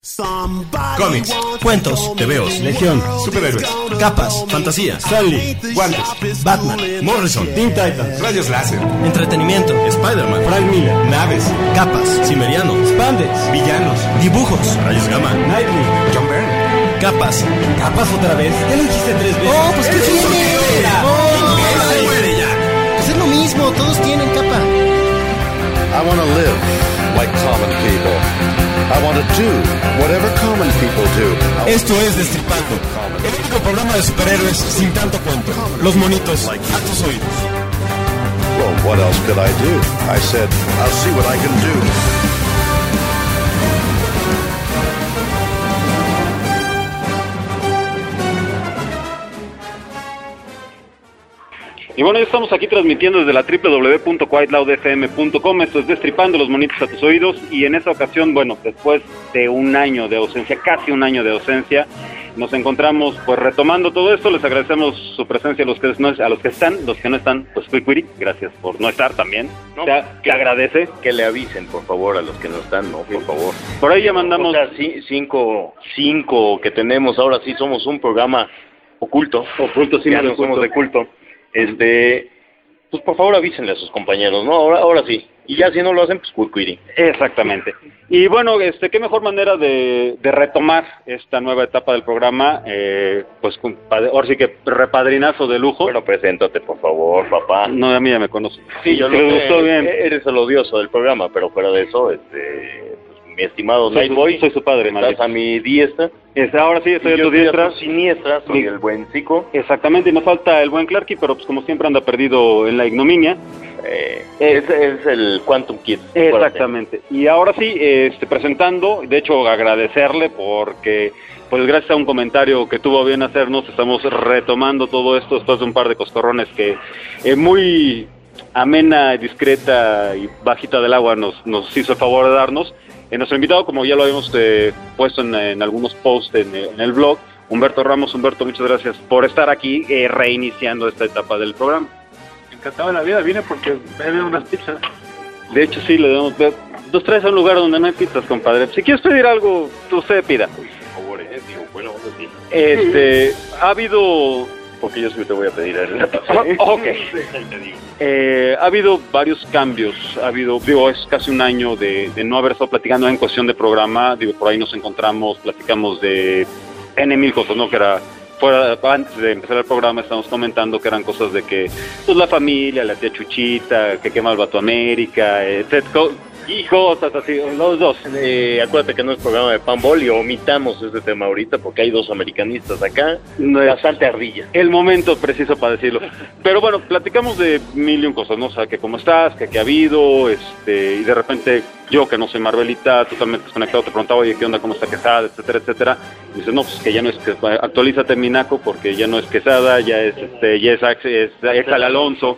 Cómics, cuentos, tebeos, legión, superhéroes, capas, fantasía, Stanley, guantes, Batman, Morrison, Teen Titans, rayos láser, entretenimiento, Spider-Man, Frank Miller, naves, capas, Cimmeriano, Spandex, villanos, dibujos, rayos gamma, Nightwing, John Byrne, capas otra vez. Ya lo dijiste 3 veces. Oh, pues que tiene. Se muere ya. Pues es lo mismo, todos tienen capa. I want to live like common people. I want to do whatever common people do. Esto es Destripando, el único programa de superhéroes sin tanto cuento. Los monitos a tus oídos. Well, what else could I do? I said, I'll see what I can do. Y bueno, ya estamos aquí transmitiendo desde la www.quietloudfm.com. Esto es Destripando, los monitos a tus oídos. Y en esta ocasión, bueno, después de un año de ausencia, casi un año de ausencia, nos encontramos pues retomando todo esto. Les agradecemos su presencia a los que están, los que no están, pues Quiquiri, gracias por no estar también. No, te agradece. Que le avisen, por favor, a los que no están, no, por favor. Por ahí ya mandamos... O sea, cinco que tenemos, ahora sí somos un programa oculto. Oculto, sí, ya no somos de culto. Pues por favor avísenle a sus compañeros, ¿no? Ahora sí. Y ya si no lo hacen, pues Quiquiri. Exactamente. Y bueno, qué mejor manera de retomar esta nueva etapa del programa, pues ahora sí que repadrinazo de lujo. Bueno, preséntate, por favor, papá. No, a mí ya me conoce. Sí, yo lo sé, bien. Eres el odioso del programa, pero fuera de eso, pues, mi estimado Nightboy, soy su padre, estás maldito. a mi diestra. Ahora sí, estoy a tu diestra. Siniestra, soy el buen Zico. Exactamente, y nos falta el buen Clarky, pero pues como siempre anda perdido en la ignominia. Es el Quantum Kid. Exactamente. Y ahora sí, presentando, de hecho agradecerle porque pues gracias a un comentario que tuvo bien hacernos, estamos retomando todo esto después de un par de coscorrones que muy amena, discreta y bajita del agua nos hizo el favor de darnos. Nuestro invitado, como ya lo habíamos puesto en algunos posts en el blog, Humberto Ramos. Humberto, muchas gracias por estar aquí reiniciando esta etapa del programa. Encantado de la vida, vine porque me dieron unas pizzas. De hecho, sí, le damos. Nos traes a un lugar donde no hay pizzas, compadre. Si quieres pedir algo, usted pida. Por favor, digo, bueno, sí. Ha habido... Porque yo sí te voy a pedir el Ok. Ha habido varios cambios. Es casi un año de no haber estado platicando en cuestión de programa. Por ahí nos encontramos, platicamos de N.000 cosas, ¿no? Que era antes de empezar el programa estamos comentando que eran cosas de que pues la familia, la tía Chuchita, que quema el Vato América, etcétera. Y cosas así, los dos. Acuérdate que no es programa de Panball y omitamos ese tema ahorita porque hay 2 americanistas acá, no bastante ardilla. El momento preciso para decirlo. Pero bueno, platicamos de 1000 cosas, ¿no? O sea, que cómo estás, que qué ha habido, y de repente yo que no soy Marvelita, totalmente desconectado, te preguntaba, oye, ¿qué onda, cómo está Quesada, etcétera, etcétera? Y dices, no, pues que ya no es, actualízate Minaco porque ya no es Quesada, ya es Exal Alonso.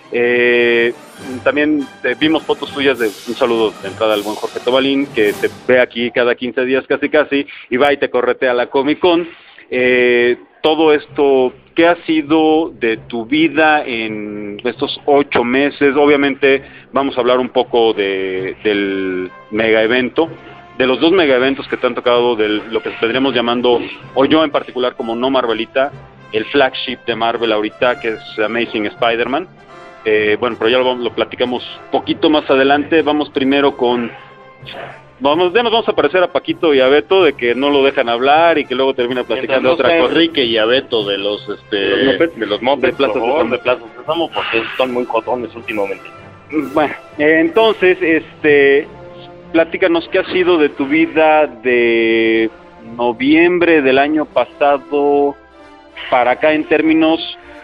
También vimos fotos tuyas de un saludo de entrada al buen Jorge Tobalín, que te ve aquí cada 15 días casi, y va y te corretea a la Comic Con. Todo esto, ¿qué ha sido de tu vida en estos 8 meses? Obviamente vamos a hablar un poco del mega evento, de los 2 mega eventos que te han tocado, de lo que tendríamos llamando, o yo en particular como no Marvelita, el flagship de Marvel ahorita, que es Amazing Spider-Man. Bueno, pero ya lo platicamos poquito más adelante. Vamos primero con... Vamos a parecer a Paquito y a Beto de que no lo dejan hablar y que luego termina platicando otra cosa. Enrique y a Beto de los Muppets, de Plaza Sésamo, porque están muy cotones últimamente. Bueno, entonces, platícanos qué ha sido de tu vida de noviembre del año pasado para acá en términos...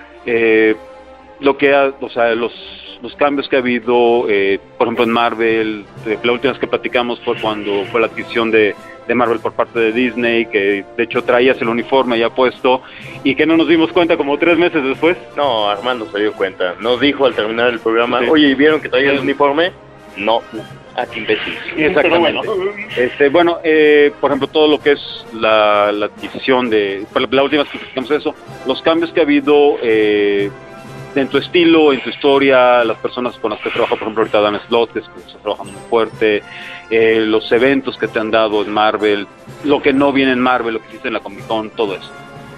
los cambios que ha habido, por ejemplo en Marvel. La última vez que platicamos fue cuando fue la adquisición de Marvel por parte de Disney, que de hecho traías el uniforme ya puesto y que no nos dimos cuenta como 3 meses después. No, Armando se dio cuenta, nos dijo al terminar el programa, sí. Oye, ¿vieron que traía el uniforme? No. Qué imbécil. Exactamente. Por ejemplo, todo lo que es la adquisición la última vez que platicamos eso, los cambios que ha habido en tu estilo, en tu historia, las personas con las que trabajas, por ejemplo, ahorita Dan Slott, que está trabajando muy fuerte, los eventos que te han dado en Marvel, lo que no viene en Marvel, lo que hiciste en la Comic Con, todo eso.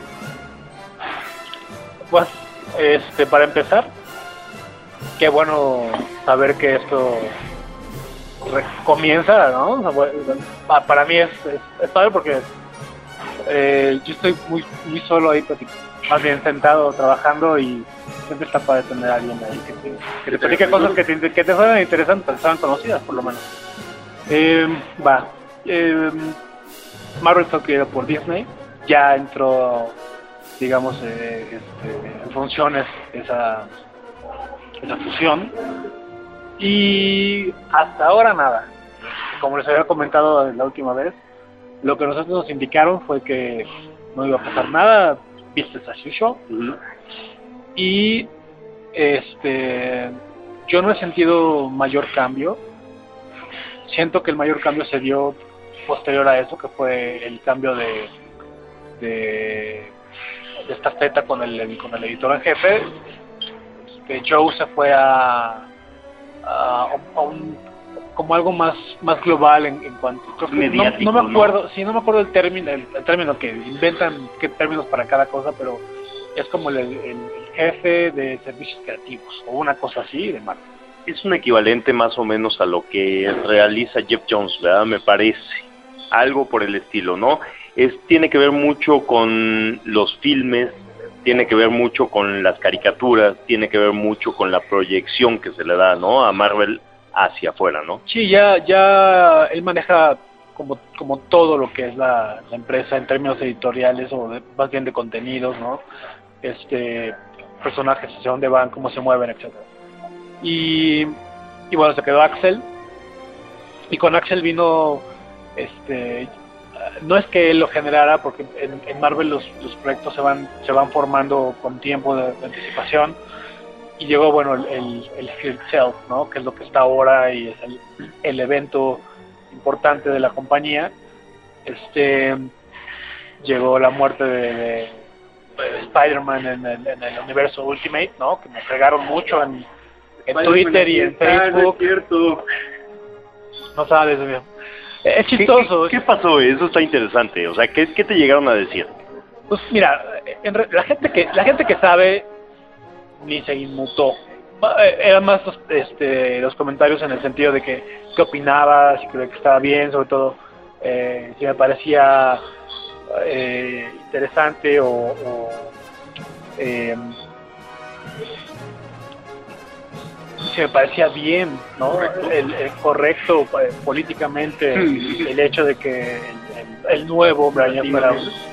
Pues, para empezar, qué bueno saber que esto comienza, ¿no? O sea, bueno, para mí es padre porque yo estoy muy solo ahí, más bien sentado trabajando, y siempre está padre tener a alguien ahí que te platique cosas que te suenan interesantes, suenan conocidas por lo menos. Marvel fue adquirido por Disney, ya entró, digamos, en funciones esa fusión, y hasta ahora nada. Como les había comentado la última vez, lo que nosotros nos indicaron fue que no iba a pasar nada, business as usual. Y yo no he sentido mayor cambio. Siento que el mayor cambio se dio posterior a eso, que fue el cambio de esta feta con el editor en jefe. Joe se fue a como algo más global en cuanto, no me acuerdo, ¿no? Sí, no me acuerdo el término que inventan, qué términos para cada cosa, pero es como el jefe de servicios creativos o una cosa así de Marvel. Es un equivalente más o menos a lo que realiza Jeff Jones, ¿verdad? Me parece, algo por el estilo, ¿no? Tiene que ver mucho con los filmes, tiene que ver mucho con las caricaturas, tiene que ver mucho con la proyección que se le da, ¿no?, a Marvel hacia afuera, ¿no? Sí, ya él maneja como todo lo que es la empresa en términos editoriales, o más bien de contenidos, ¿no? Personajes, hacia dónde van, cómo se mueven, etcétera. Y bueno, se quedó Axel, y con Axel vino, no es que él lo generara, porque en Marvel los proyectos se van formando con tiempo de anticipación, y llegó, bueno, el Field Itself, ¿no?, que es lo que está ahora y es el evento importante de la compañía. Llegó la muerte de Spider-Man en el universo Ultimate, ¿no?, que me pegaron mucho en Twitter y en Facebook. No sabes, mío. Es chistoso. ¿Qué pasó? Eso está interesante. O sea, ¿qué te llegaron a decir? Pues mira, la gente que sabe ni se inmutó. Eran más los comentarios en el sentido de que qué opinaba, si creía que estaba bien, sobre todo si me parecía interesante o si me parecía bien, ¿no? El correcto políticamente, el hecho de que el nuevo Brian fuera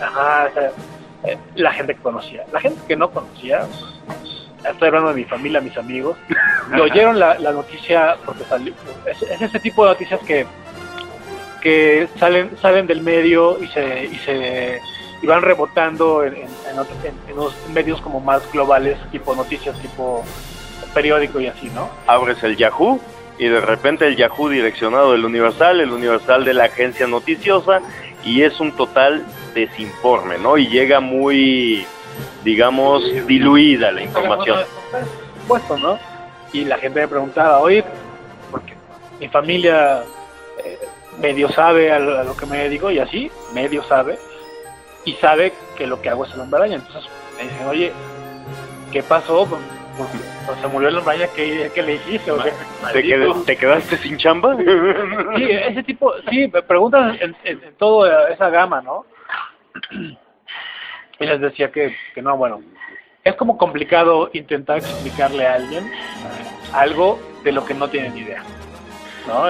la gente que conocía. La gente que no conocía, estoy hablando de mi familia, mis amigos, que oyeron la noticia, porque salió, es ese tipo de noticias que salen del medio y van rebotando en los medios como más globales, tipo noticias, tipo periódico y así, ¿no? Abres el Yahoo y de repente el Yahoo direccionado del Universal, el Universal de la agencia noticiosa, y es un total desinforme, ¿no? Y llega muy, digamos, diluida la información. Por supuesto, ¿no? Y la gente me preguntaba, oye, porque mi familia medio sabe a lo que me dedico, y así, medio sabe, y sabe que lo que hago es el Hombre Araña. Entonces me dicen, oye, ¿qué pasó? Porque se murió el Hombre Araña, ¿qué le hiciste? O sea, ¿Te quedaste sin chamba? Sí, ese tipo, sí, me preguntan en toda esa gama, ¿no? Y les decía que no, bueno, es como complicado intentar explicarle a alguien algo de lo que no tienen idea, ¿no?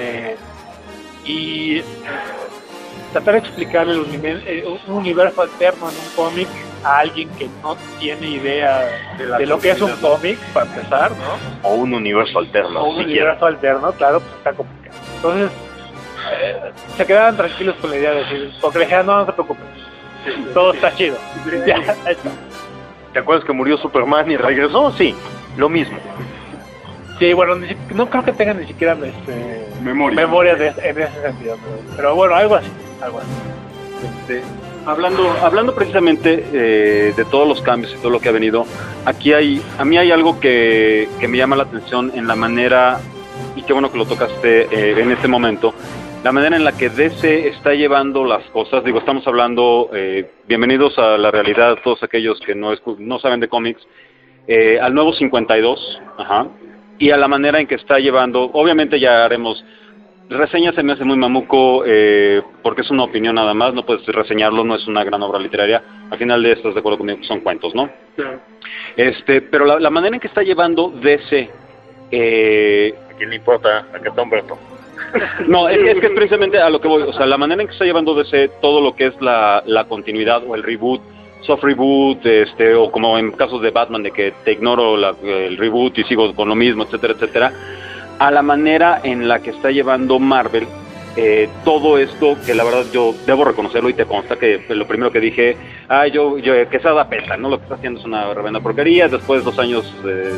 Y tratar de explicarle un universo alterno en un cómic a alguien que no tiene idea de lo que es un cómic, para empezar, ¿no? O un universo alterno. O un universo alterno, claro, pues está complicado. Entonces, se quedaban tranquilos con la idea de decir, porque le dijeron, no se preocupen, todo está chido. Ya, está. ¿Te acuerdas que murió Superman y regresó? Sí, lo mismo. Sí, bueno, no creo que tengan ni siquiera memoria en ese sentido, pero bueno, algo así. Hablando precisamente de todos los cambios y todo lo que ha venido, a mí hay algo que me llama la atención en la manera, y qué bueno que lo tocaste en este momento, la manera en la que DC está llevando las cosas. Digo, estamos hablando, bienvenidos a la realidad, todos aquellos que no saben de cómics, al nuevo 52, y a la manera en que está llevando. Obviamente ya haremos reseñas, se me hace muy mamuco, porque es una opinión nada más, no puedes reseñarlo, no es una gran obra literaria. Al final de esto, de acuerdo conmigo, son cuentos, ¿no? Claro. Pero la manera en que está llevando DC... ¿A quién le importa? ¿A qué está Humberto? No, es que es precisamente a lo que voy. O sea, la manera en que está llevando DC todo lo que es la continuidad o el reboot, soft reboot, o como en casos de Batman, de que te ignoro el reboot y sigo con lo mismo, etcétera, etcétera, a la manera en la que está llevando Marvel todo esto, que la verdad yo debo reconocerlo y te consta que lo primero que dije, Quesada pesa, ¿no? Lo que está haciendo es una reverenda porquería. Después 2 años...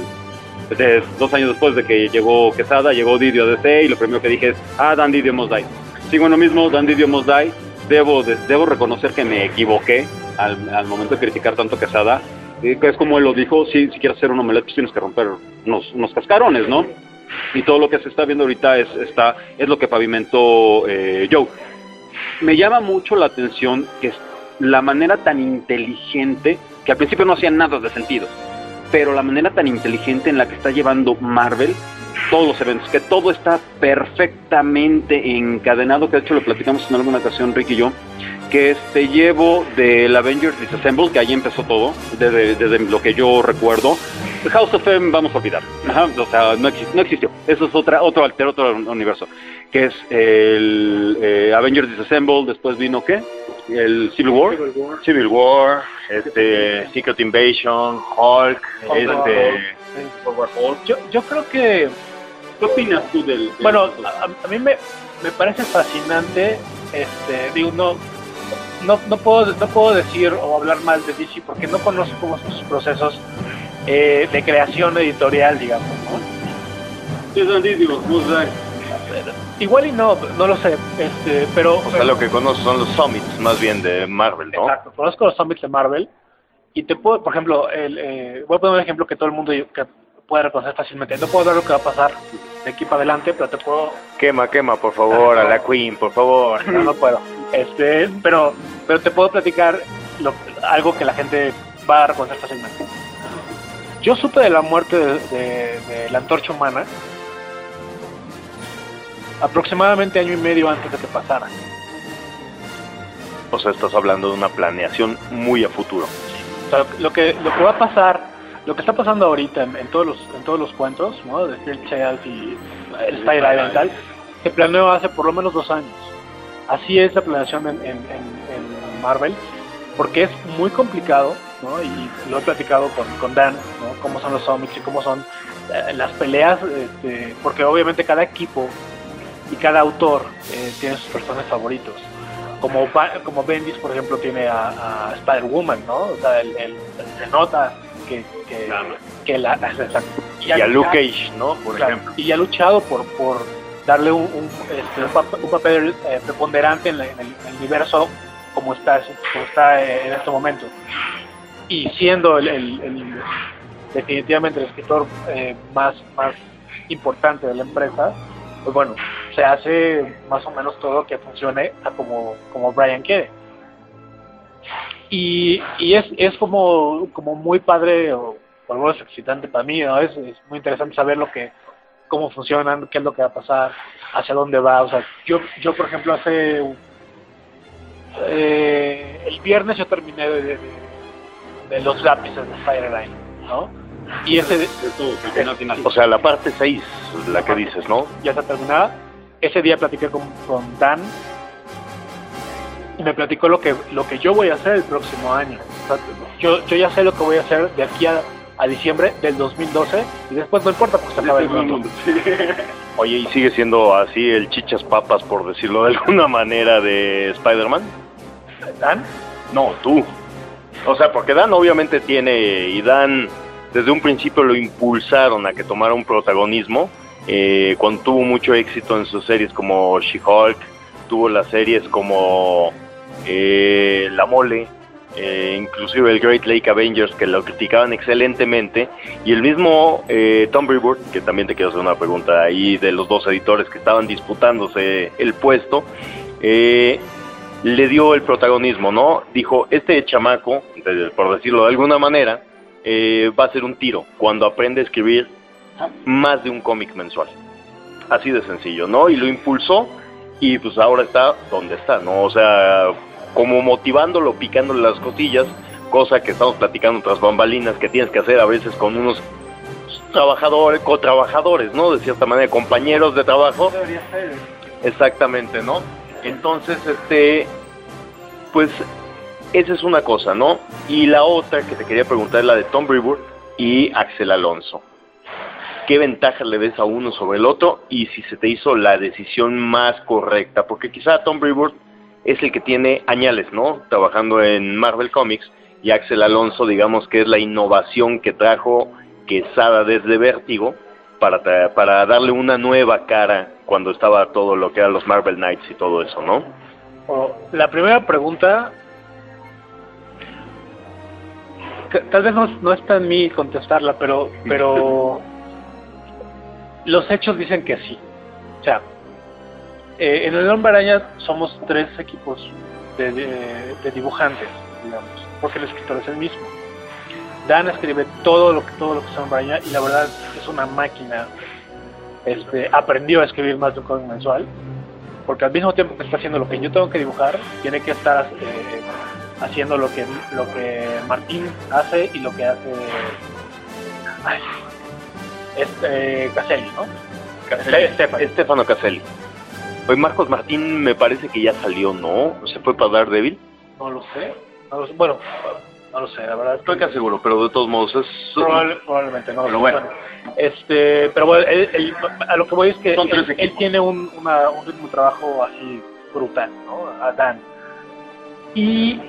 2 años después de que llegó Quesada, llegó Didio a DC, y lo primero que dije es, Dan Didio must die. Sigo en lo mismo, Dan Didio must die. Debo reconocer que me equivoqué al momento de criticar tanto a Quesada. Es como él lo dijo, si quieres hacer un omelette, pues tienes que romper unos cascarones, ¿no? Y todo lo que se está viendo ahorita es lo que pavimentó Joe. Me llama mucho la atención que la manera tan inteligente, que al principio no hacía nada de sentido, pero la manera tan inteligente en la que está llevando Marvel todos los eventos, que todo está perfectamente encadenado, que de hecho lo platicamos en alguna ocasión Rick y yo, que llevo del Avengers Disassemble, que ahí empezó todo, desde lo que yo recuerdo. The House of M vamos a olvidar, o sea, no existió, eso es otro universo, que es el Avengers Disassemble. Después vino, ¿qué? El Civil War, Secret Invasion, Hulk, Hulk. Yo creo que... ¿Qué opinas tú del...? Bueno, a mí me parece fascinante, digo, no puedo decir o hablar mal de DC porque no conozco cómo son sus procesos de creación editorial, digamos, ¿no? Igual y no lo sé, pero... O sea, lo que conozco son los summits, más bien, de Marvel, ¿no? Exacto, conozco los summits de Marvel, y te puedo, por ejemplo, voy a poner un ejemplo que todo el mundo que puede reconocer fácilmente. No puedo ver lo que va a pasar de aquí para adelante, pero te puedo... Quema, por favor, a la Queen, por favor. No puedo. Pero te puedo platicar algo que la gente va a reconocer fácilmente. Yo supe de la muerte de la Antorcha Humana aproximadamente 1 año y medio antes de que pasara. O sea, estás hablando de una planeación muy a futuro. O sea, lo que va a pasar, lo que está pasando ahorita en todos los cuentos, ¿no? De Fear Child y el Spider Island y tal, se planeó hace por lo menos 2 años. Así es la planeación en Marvel, porque es muy complicado, ¿no? Y lo he platicado con Dan, ¿no? Cómo son los cómics y cómo son las peleas, porque obviamente cada equipo y cada autor tiene sus personajes favoritos. Como Bendis, por ejemplo, tiene a Spider-Woman, ¿no? O sea, se nota que y a Luke Cage, ¿no? Por ejemplo. Y ha luchado por darle un papel preponderante en el universo como está en este momento. Y siendo definitivamente el escritor más importante de la empresa, pues bueno, se hace más o menos todo que funcione como Brian quiere. Y es como muy padre, o por lo menos excitante para mí, ¿no? Es muy interesante saber cómo funcionan, qué es lo que va a pasar, hacia dónde va. O sea, yo por ejemplo, el viernes yo terminé de los lápices de Spider-Man, ¿no? Y o sea, la parte 6, la que dices, ¿no? Ya está terminada. Ese día platiqué con Dan y me platicó lo que yo voy a hacer el próximo año. O sea, yo ya sé lo que voy a hacer de aquí a diciembre del 2012 y después no importa porque se acaba el mundo. Oye, ¿y sigue siendo así el chichas papas, por decirlo de alguna manera, de Spider-Man? ¿Dan? No, tú. O sea, porque Dan obviamente y Dan desde un principio lo impulsaron a que tomara un protagonismo, cuando tuvo mucho éxito en sus series como She-Hulk, tuvo las series como La Mole, inclusive el Great Lake Avengers, que lo criticaban excelentemente, y el mismo Tom Brevoort, que también te quiero hacer una pregunta ahí de los dos editores que estaban disputándose el puesto, le dio el protagonismo, ¿no? Dijo, este chamaco, por decirlo de alguna manera, va a ser un tiro cuando aprende a escribir más de un cómic mensual. Así de sencillo, ¿no? Y lo impulsó, y pues ahora está donde está, ¿no? O sea, como motivándolo, picándole las costillas, cosa que estamos platicando tras bambalinas, que tienes que hacer a veces con unos trabajadores, cotrabajadores, ¿no? De cierta manera, compañeros de trabajo. Debería ser. Exactamente, ¿no? Entonces, pues, esa es una cosa, ¿no? Y la otra que te quería preguntar es la de Tom Brevoort y Axel Alonso. ¿Qué ventaja le ves a uno sobre el otro? Y si se te hizo la decisión más correcta, porque quizá Tom Brevoort es el que tiene añales, ¿no? Trabajando en Marvel Comics, y Axel Alonso, digamos que es la innovación que trajo Quesada desde Vértigo para darle una nueva cara cuando estaba todo lo que eran los Marvel Knights y todo eso, ¿no? La primera pregunta, tal vez no está en mí contestarla, pero los hechos dicen que sí. O sea, en el Hombre Araña somos 3 equipos de dibujantes, digamos, porque el escritor es el mismo. Dan escribe todo lo que es Hombre Araña, y la verdad es una máquina. Aprendió a escribir más de un cómic mensual, porque al mismo tiempo que está haciendo lo que yo tengo que dibujar, tiene que estar haciendo lo que Martín hace y lo que hace Caselli, ¿no? Stefano Caselli. Hoy Marcos Martín me parece que ya salió, ¿no? ¿Se fue para Daredevil? No lo sé. Bueno, no lo sé, la verdad. Estoy casi seguro, pero de todos modos es... Probablemente, no. Pero bueno. Pero bueno, a lo que voy es que él tiene un ritmo de trabajo así brutal, ¿no? A Dan. Y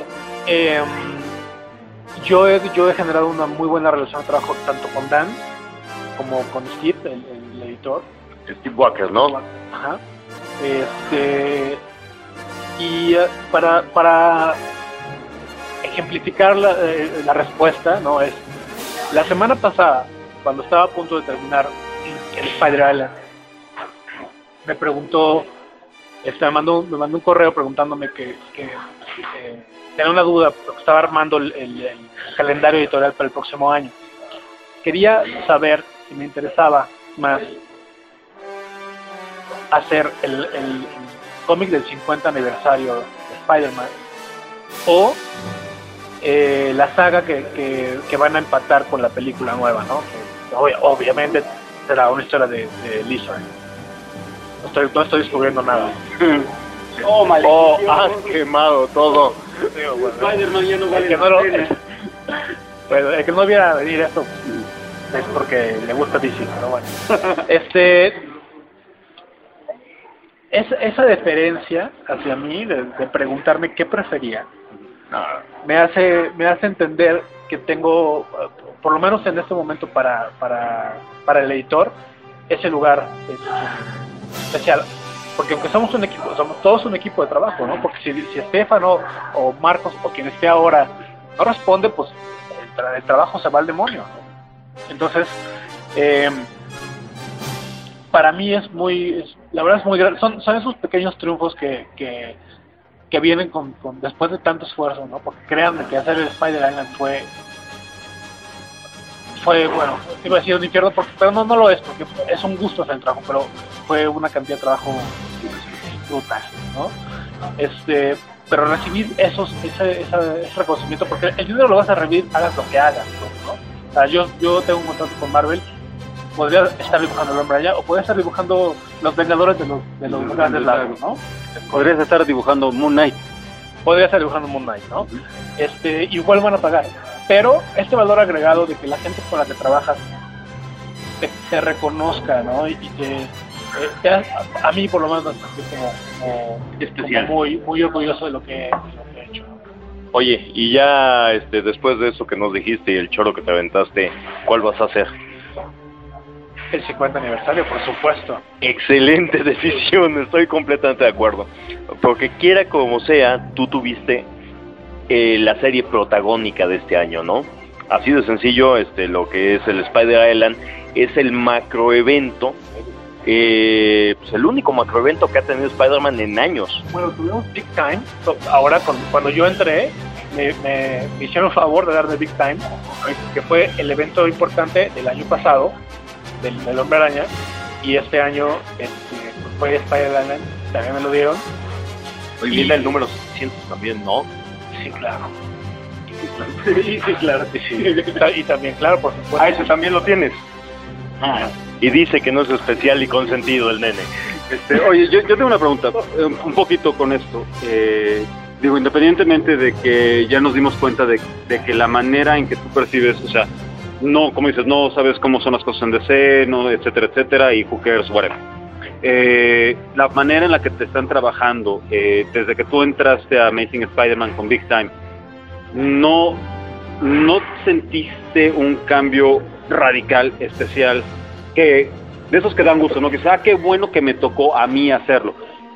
yo he generado una muy buena relación de trabajo tanto con Dan como con Steve, el editor. Steve Walker, ¿no? Ajá. Y para ejemplificar la respuesta, ¿no, es la semana pasada, cuando estaba a punto de terminar el Spider-Island, me preguntó, me mandó un correo preguntándome que tenía una duda, porque estaba armando el calendario editorial para el próximo año. Quería saber si me interesaba más hacer el cómic del 50 aniversario de Spider-Man o la saga que van a empatar con la película nueva, ¿no? Que obviamente será una historia de Lizard. No estoy descubriendo nada. Has quemado todo. Spider-Man ya no vale la pena. Bueno, el que no viera venir esto es porque le gusta DC, pero bueno. Esa deferencia hacia mí de preguntarme qué prefería me hace entender que tengo, por lo menos en este momento para el editor, ese lugar especial, porque aunque somos un equipo, somos todos un equipo de trabajo, ¿no? Porque si Estefano o Marcos o quien esté ahora no responde, pues el trabajo se va al demonio, ¿no? Entonces para mí la verdad es muy grande. Son esos pequeños triunfos que vienen con después de tanto esfuerzo, ¿no? Porque créanme que hacer el Spider-Island fue bueno, iba a decir un infierno, pero no lo es, porque es un gusto hacer el trabajo, pero fue una cantidad de trabajo brutal, ¿no? Pero recibir ese reconocimiento, porque el dinero lo vas a recibir, hagas lo que hagas, ¿no? O sea, yo tengo un contrato con Marvel, podría estar dibujando el Hombre Araña o podría estar dibujando los Vengadores de los Grandes Lagos, ¿no? Podrías estar dibujando Moon Knight. Podría estar dibujando Moon Knight, ¿no? Igual van a pagar, pero este valor agregado de que la gente con la que trabajas te reconozca, ¿no? Y a mí por lo menos me siento como especial, como muy orgulloso de lo que he hecho, ¿no? Oye, y ya después de eso que nos dijiste y el choro que te aventaste, ¿cuál vas a hacer? El 50 aniversario, por supuesto. Excelente decisión, estoy completamente de acuerdo. Porque quiera como sea, tú tuviste la serie protagónica de este año, ¿no? Así de sencillo, lo que es el Spider Island es el macroevento, pues el único macroevento que ha tenido Spider-Man en años. Bueno, tuvimos Big Time. Ahora, cuando yo entré, me hicieron favor de dar de Big Time, que fue el evento importante del año pasado, del Hombre Araña, y este año fue Spider-Man, también me lo dieron. Hoy viene el número 600 también, ¿no? Sí, claro. Sí, claro. Y también, claro, por supuesto. Ah, ese también lo tienes. Y dice que no es especial y consentido el nene. Oye, yo tengo una pregunta, un poquito con esto. Digo, independientemente de que ya nos dimos cuenta de que la manera en que tú percibes, o sea, no, como dices, no sabes cómo son las cosas en DC, no, etcétera, etcétera, y who cares, whatever. La manera en la que te están trabajando, desde que tú entraste a Amazing Spider-Man con Big Time, ¿no sentiste un cambio radical, especial, que de esos que dan gusto, ¿no? Que qué bueno que me tocó a mí hacerlo.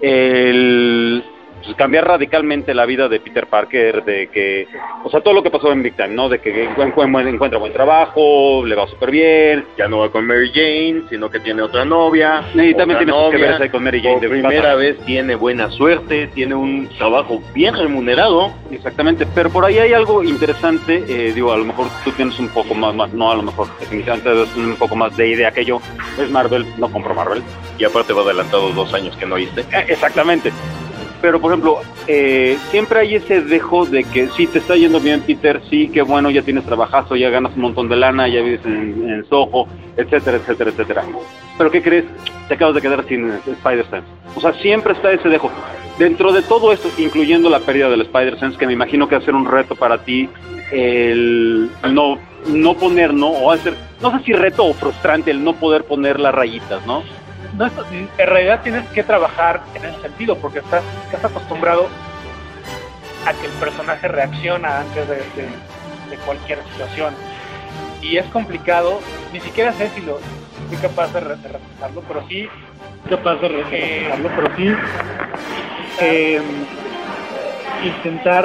Pues, cambiar radicalmente la vida de Peter Parker, de que, o sea, todo lo que pasó en Big Time, ¿no? De que encuentra buen trabajo, le va súper bien, ya no va con Mary Jane, sino que tiene otra novia. Y también tiene que ver con Mary Jane. Por primera vez tiene buena suerte, tiene un trabajo bien remunerado. Exactamente, pero por ahí hay algo interesante, digo, a lo mejor tú tienes un poco más, no a lo mejor, definitivamente es un poco más de idea que yo, es Marvel, no compro Marvel. Y aparte va adelantado 2 años que no oíste. Exactamente. Pero, por ejemplo, siempre hay ese dejo de que sí, te está yendo bien, Peter, sí, qué bueno, ya tienes trabajazo, ya ganas un montón de lana, ya vives en Soho, etcétera, etcétera, etcétera. Pero, ¿qué crees? Te acabas de quedar sin Spider-Sense. O sea, siempre está ese dejo. Dentro de todo esto, incluyendo la pérdida del Spider-Sense, que me imagino que va a ser un reto para ti, el no poner, ¿no? O hacer, no sé si reto o frustrante el no poder poner las rayitas, ¿no? No, en realidad tienes que trabajar en ese sentido, porque estás acostumbrado a que el personaje reacciona antes de cualquier situación. Y es complicado, ni siquiera sé si soy capaz de retrasarlo, pero sí intentar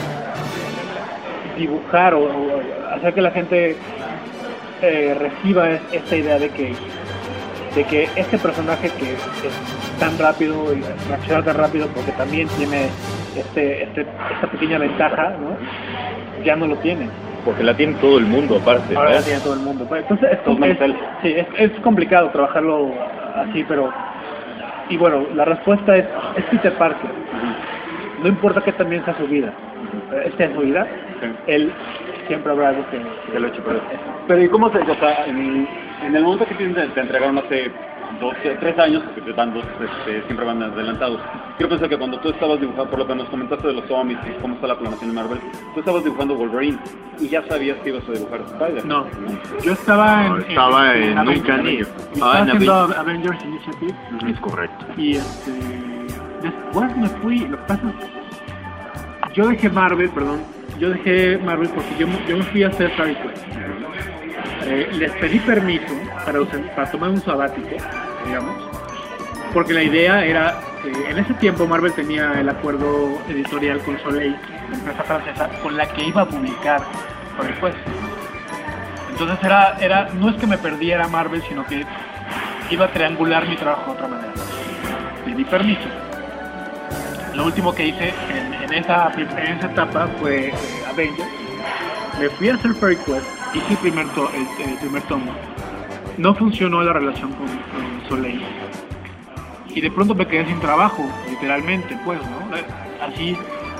dibujar o hacer que la gente reciba esta idea de que este personaje que es tan rápido y reacciona tan rápido porque también tiene esta pequeña ventaja, ¿no? Ya no lo tiene. Porque la tiene todo el mundo aparte. Ahora la tiene todo el mundo. Entonces es complicado trabajarlo así, pero... Y bueno, la respuesta es Peter Parker. No importa que también sea su vida. Esta es su vida. Sí. Él siempre habrá algo que lo eche por eso. Pero ¿y cómo se...? O sea, en el momento que te entregaron hace 3 años, porque te dan siempre van adelantados. Quiero pensar que cuando tú estabas dibujando, por lo que nos comentaste de los zombies y cómo está la planeación de Marvel, tú estabas dibujando Wolverine y ya sabías que ibas a dibujar Spider. No, yo estaba en Avengers. Estaba haciendo Avengers Initiative. Es correcto. Y después me fui, lo que pasa es, yo dejé Marvel porque yo me fui a hacer Fairy Quest. Les pedí permiso para tomar un sabático, digamos, porque la idea era, en ese tiempo Marvel tenía el acuerdo editorial con Soleil, la empresa francesa, con la que iba a publicar Fairy Quest. Entonces no es que me perdiera Marvel, sino que iba a triangular mi trabajo de otra manera. Pedí permiso. Lo último que hice en esa etapa fue Avengers. Me fui a hacer Fairy Quest, hice el primer tomo. No funcionó la relación con Soleil. Y de pronto me quedé sin trabajo, literalmente, pues, ¿no? Así,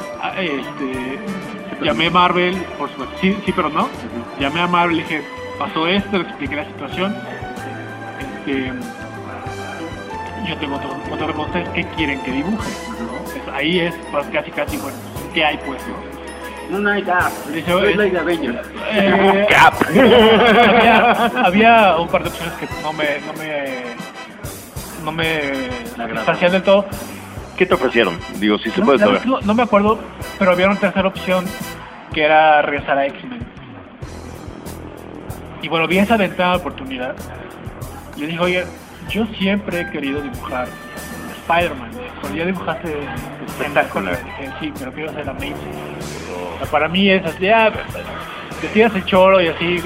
llamé a Marvel, por supuesto, sí, pero no. Llamé a Marvel y dije, pasó esto, le expliqué la situación. Yo tengo otro reporte, ¿qué quieren que dibuje? ¿No? Ahí es pues, casi, bueno, ¿qué hay pues? No hay gap, es la de Avengers. Gap. Había un par de opciones que no me satisfacían del todo. ¿Qué te ofrecieron? Digo, si se puede saber. No me acuerdo, pero había una tercera opción que era regresar a X-Men. Y bueno, vi esa ventana de oportunidad le dije, oye, yo siempre he querido dibujar Spider-Man. Cuando ya dibujaste espectacular. Dije, sí, pero quiero hacer Amazing. O sea, para mí es así, te tiras el choro y así,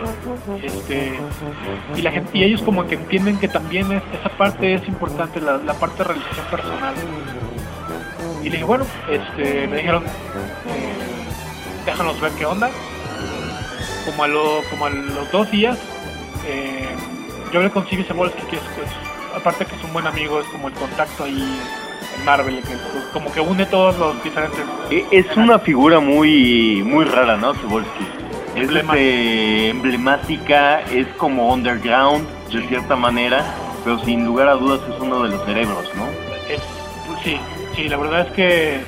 y la gente, y ellos como que entienden que también esa parte es importante, la parte de realización personal. Y le dije, bueno, me dijeron, déjanos ver qué onda. Como a los 2 días, yo le consigo ese Wolski, que es, pues, aparte que es un buen amigo, es como el contacto ahí en Marvel, que como que une todos los diferentes... Es una figura muy rara, ¿no? Cebulski. Es emblemática, es como underground, de cierta manera, pero sin lugar a dudas es uno de los cerebros, ¿no? Sí, la verdad es que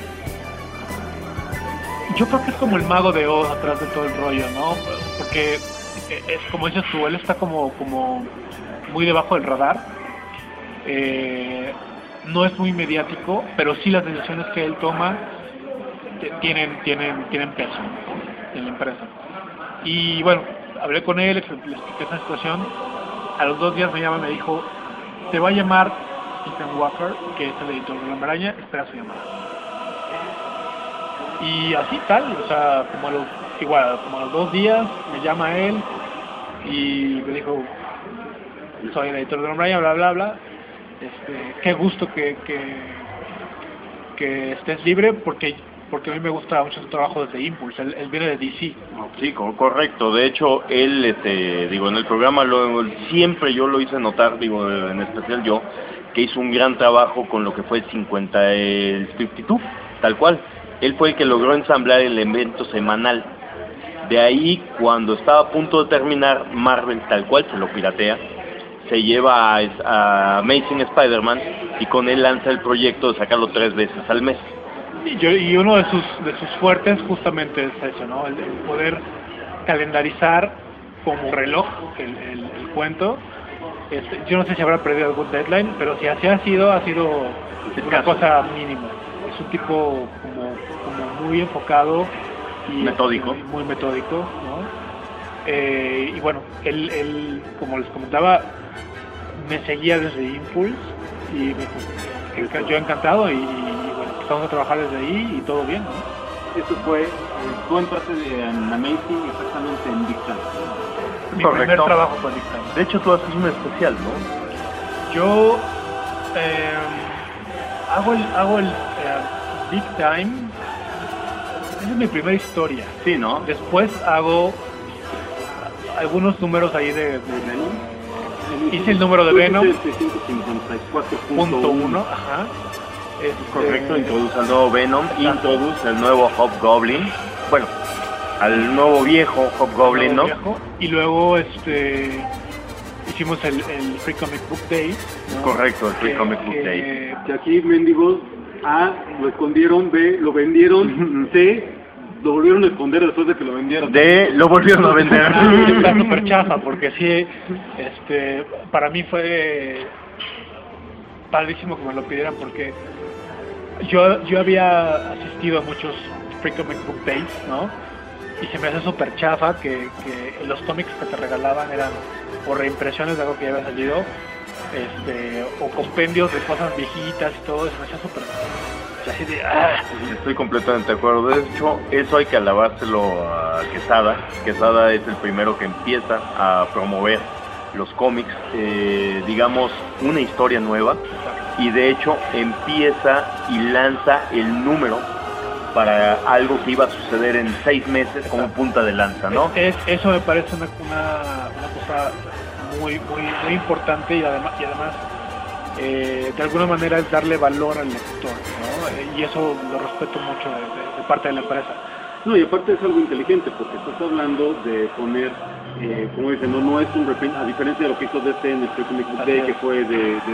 yo creo que es como el mago de Oz atrás de todo el rollo, ¿no? Porque es como dices tú, él está como muy debajo del radar. No es muy mediático, pero sí las decisiones que él toma tienen peso en la empresa. Y bueno, hablé con él, le expliqué esa situación. A los 2 días me llama y me dijo, te va a llamar Ethan Walker, que es el editor de La Maraña, espera su llamada. Y así tal, o sea, como a los 2 días me llama él y me dijo, soy el editor de La Maraña, bla bla bla. Qué gusto que estés libre, porque a mí me gusta mucho su trabajo desde Impulse. Él viene de DC. Sí, correcto. De hecho, él, en el programa siempre yo lo hice notar, en especial yo, que hizo un gran trabajo con lo que fue el 52, tal cual. Él fue el que logró ensamblar el evento semanal. De ahí, cuando estaba a punto de terminar, Marvel, tal cual, se lo piratea, se lleva a Amazing Spider-Man y con él lanza el proyecto de sacarlo 3 veces al mes. Y uno de sus fuertes justamente es eso, ¿no? El poder calendarizar como reloj el cuento. Yo no sé si habrá perdido algún deadline, pero si así ha sido una cosa mínima. Es un tipo como muy enfocado y metódico. Muy metódico, ¿no? Y bueno, él, como les comentaba, me seguía desde Impulse y me dijo, yo encantado y bueno, empezamos a trabajar desde ahí y todo bien, ¿no? Eso fue, tú entraste en Amazing exactamente en Big Time. Mi primer trabajo fue Big Time. De hecho, tú haces un especial, ¿no? Yo hago el Big Time. Esa es mi primera historia. Sí, ¿no? Después hago algunos números ahí de hice el número de Venom. 354.1, ajá. Correcto, introduce al nuevo Venom, introduce al nuevo Hobgoblin. Bueno, al nuevo viejo Hobgoblin, ¿no? Y luego hicimos el Free Comic Book Day, ¿no? Correcto, el Free Comic Book Day. Que aquí mendigos A lo escondieron, B lo vendieron, C lo volvieron a esconder después de que lo vendieron. D lo volvieron a vender. Está súper chafa, porque sí, para mí fue padrísimo que me lo pidieran, porque yo había asistido a muchos Free Comic Book Days, ¿no? Y se me hace súper chafa que los cómics que te regalaban eran o reimpresiones de algo que ya había salido, o compendios de cosas viejitas y todo. Se me hacía súper así de Estoy completamente de acuerdo. De hecho, eso hay que alabárselo a Quesada. Quesada es el primero que empieza a promover los cómics, digamos, una historia nueva, y de hecho empieza y lanza el número para algo que iba a suceder en 6 meses como punta de lanza, ¿no? Eso me parece una cosa muy importante, y además de alguna manera es darle valor al lector, ¿no? Y eso lo respeto mucho de parte de la empresa. No, y aparte es algo inteligente, porque estás hablando de poner, como dicen, no es un reprint, a diferencia de lo que hizo DC en el Free Comic Book Day, que fue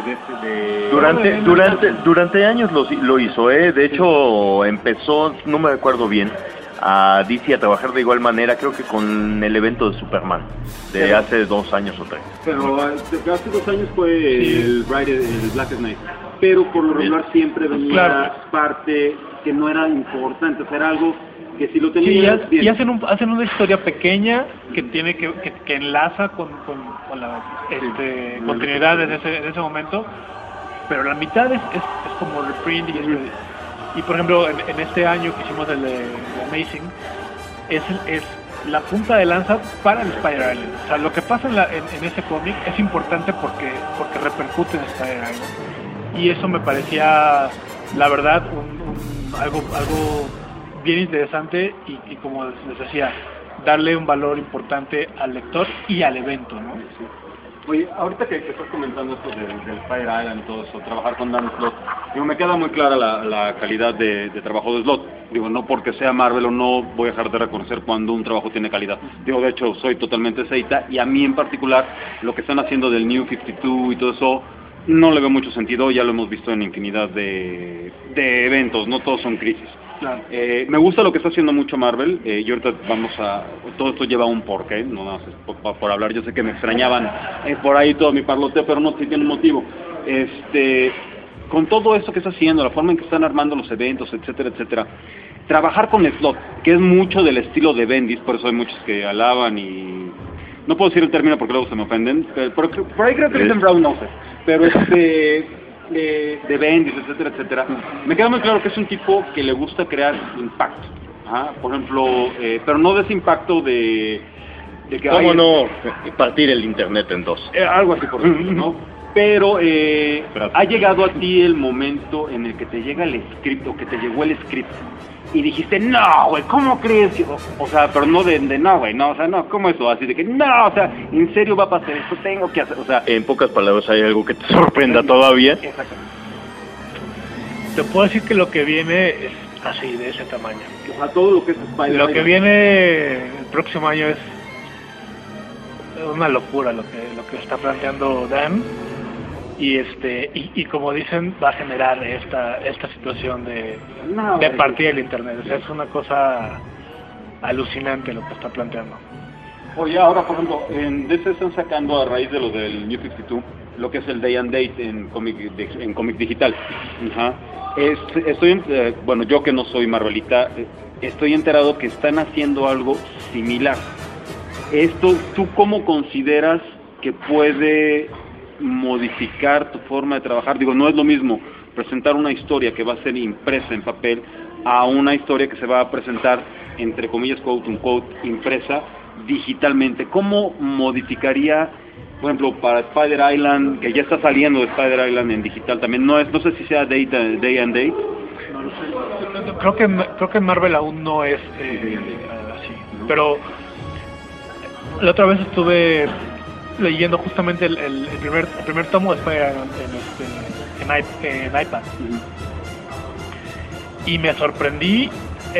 Durante años lo hizo, De hecho, empezó, no me acuerdo bien, a DC a trabajar de igual manera, creo que con el evento de Superman, de hace 2 años o 3. Pero hace 2 años fue el Black Knight, pero por lo regular siempre venía parte que no era importante, o sea, era algo que si lo Sí, tenías y hacen una historia pequeña que tiene que enlaza con la continuidad en ese momento, pero la mitad es como reprint y por ejemplo en este año que hicimos el de Amazing es la punta de lanza para el Spider-Island. O sea, lo que pasa en ese cómic es importante porque repercute en Spider-Island, y eso me parecía la verdad algo bien interesante y como les decía, darle un valor importante al lector y al evento, ¿no? Sí. Oye, ahorita que estás comentando esto del Fire Island y todo eso, trabajar con Dan Slott, digo, me queda muy clara la calidad de trabajo de Slott. Digo, no porque sea Marvel o no voy a dejar de reconocer cuando un trabajo tiene calidad. Digo, de hecho, soy totalmente seita, y a mí en particular, lo que están haciendo del New 52 y todo eso, no le veo mucho sentido. Ya lo hemos visto en infinidad de eventos, no todos son crisis. Claro. Me gusta lo que está haciendo mucho Marvel, y ahorita todo esto lleva un porqué, no nada más por hablar. Yo sé que me extrañaban por ahí todo mi parloteo, pero no, sí tiene un motivo. Con todo esto que está haciendo, la forma en que están armando los eventos, etcétera, etcétera, trabajar con Slott, que es mucho del estilo de Bendis, por eso hay muchos que alaban y... No puedo decir el término porque luego se me ofenden, pero por ahí creo que dicen brown noses, pero de Bendis, etcétera, etcétera. Me queda muy claro que es un tipo que le gusta crear impacto. Ajá, por ejemplo, pero no de ese impacto de que... ¿Cómo no partir el internet en dos? Algo así, por ejemplo, ¿no? Pero ha llegado a ti el momento en el que te llega el script, o que te llegó el script, y dijiste, no, güey, ¿cómo crees? O sea, pero no de no, güey, no, o sea, no, ¿cómo eso? Así de que, no, o sea, ¿en serio va a pasar esto? Tengo que hacer, o sea... En pocas palabras, ¿hay algo que te sorprenda todavía? Exactamente. Te puedo decir que lo que viene es así, de ese tamaño. O sea, todo lo que es Spider-Man. Lo que viene el próximo año es una locura lo que está planteando Dan, y como dicen, va a generar esta situación de partir el internet. O sea, es una cosa alucinante lo que está planteando. Oye, ahora por ejemplo, en DC están sacando, a raíz de lo del New 52, lo que es el Day and Date en cómic digital. Ajá. Bueno, yo que no soy Marvelita, estoy enterado que están haciendo algo similar. Esto, ¿tú cómo consideras que puede modificar tu forma de trabajar? Digo, no es lo mismo presentar una historia que va a ser impresa en papel a una historia que se va a presentar, entre comillas, quote unquote, impresa digitalmente. ¿Cómo modificaría, por ejemplo, para Spider Island, que ya está saliendo de Spider Island en digital también? No sé si sea Day and Date. No lo sé. Creo que Marvel aún no es así, pero la otra vez estuve leyendo justamente el primer tomo de Spider-Man en iPad. Y me sorprendí,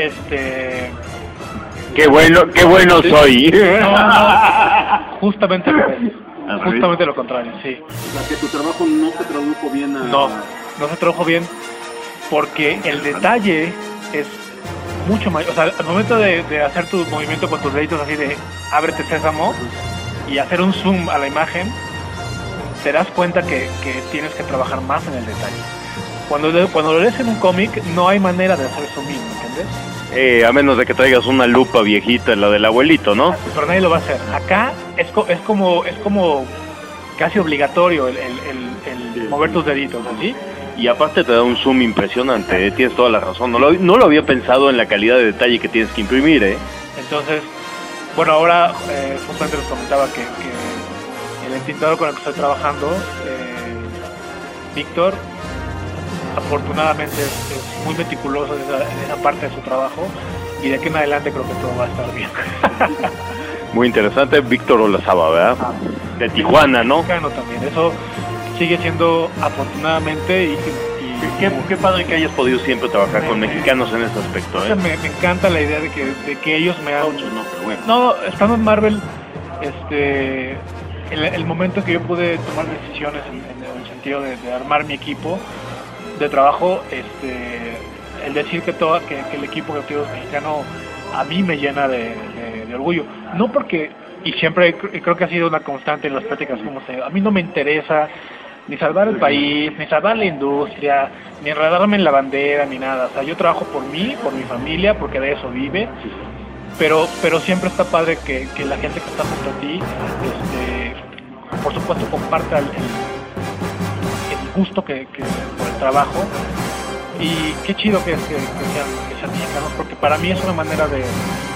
Qué bueno soy. No, justamente lo contrario, sí. O sea, que tu trabajo no se tradujo bien a... No se tradujo bien, porque el detalle es mucho mayor. O sea, al momento de hacer tu movimiento con tus deditos así de ábrete sésamo y hacer un zoom a la imagen, te das cuenta que tienes que trabajar más en el detalle. Cuando lo lees en un cómic, no hay manera de hacer eso mismo, ¿entiendes? A menos de que traigas una lupa viejita, la del abuelito, ¿no? Pero nadie lo va a hacer. Acá es como casi obligatorio el mover tus deditos, ¿sí? Y aparte te da un zoom impresionante, tienes toda la razón. No lo había pensado en la calidad de detalle que tienes que imprimir, Entonces, bueno, ahora justamente les comentaba que el entintador con el que estoy trabajando, Víctor, afortunadamente es muy meticuloso en esa parte de su trabajo, y de aquí en adelante creo que todo va a estar bien. Muy interesante. Víctor Olazábal, ¿verdad? De Tijuana, ¿no? Mexicano también. Eso sigue siendo, afortunadamente, y Qué padre que hayas podido siempre trabajar con mexicanos en ese aspecto, Me encanta la idea de que ellos me han... No, estando en Marvel, el momento que yo pude tomar decisiones en el sentido de armar mi equipo de trabajo, el decir que el equipo creativo es mexicano a mí me llena de orgullo. No porque, y siempre creo que ha sido una constante en las pláticas, a mí no me interesa ni salvar el país, ni salvar la industria, ni enredarme en la bandera, ni nada. O sea, yo trabajo por mí, por mi familia, porque de eso vive. Pero siempre está padre que la gente que está junto a ti, por supuesto, comparta el gusto que por el trabajo. Y qué chido que sean mexicanos, porque para mí es una manera de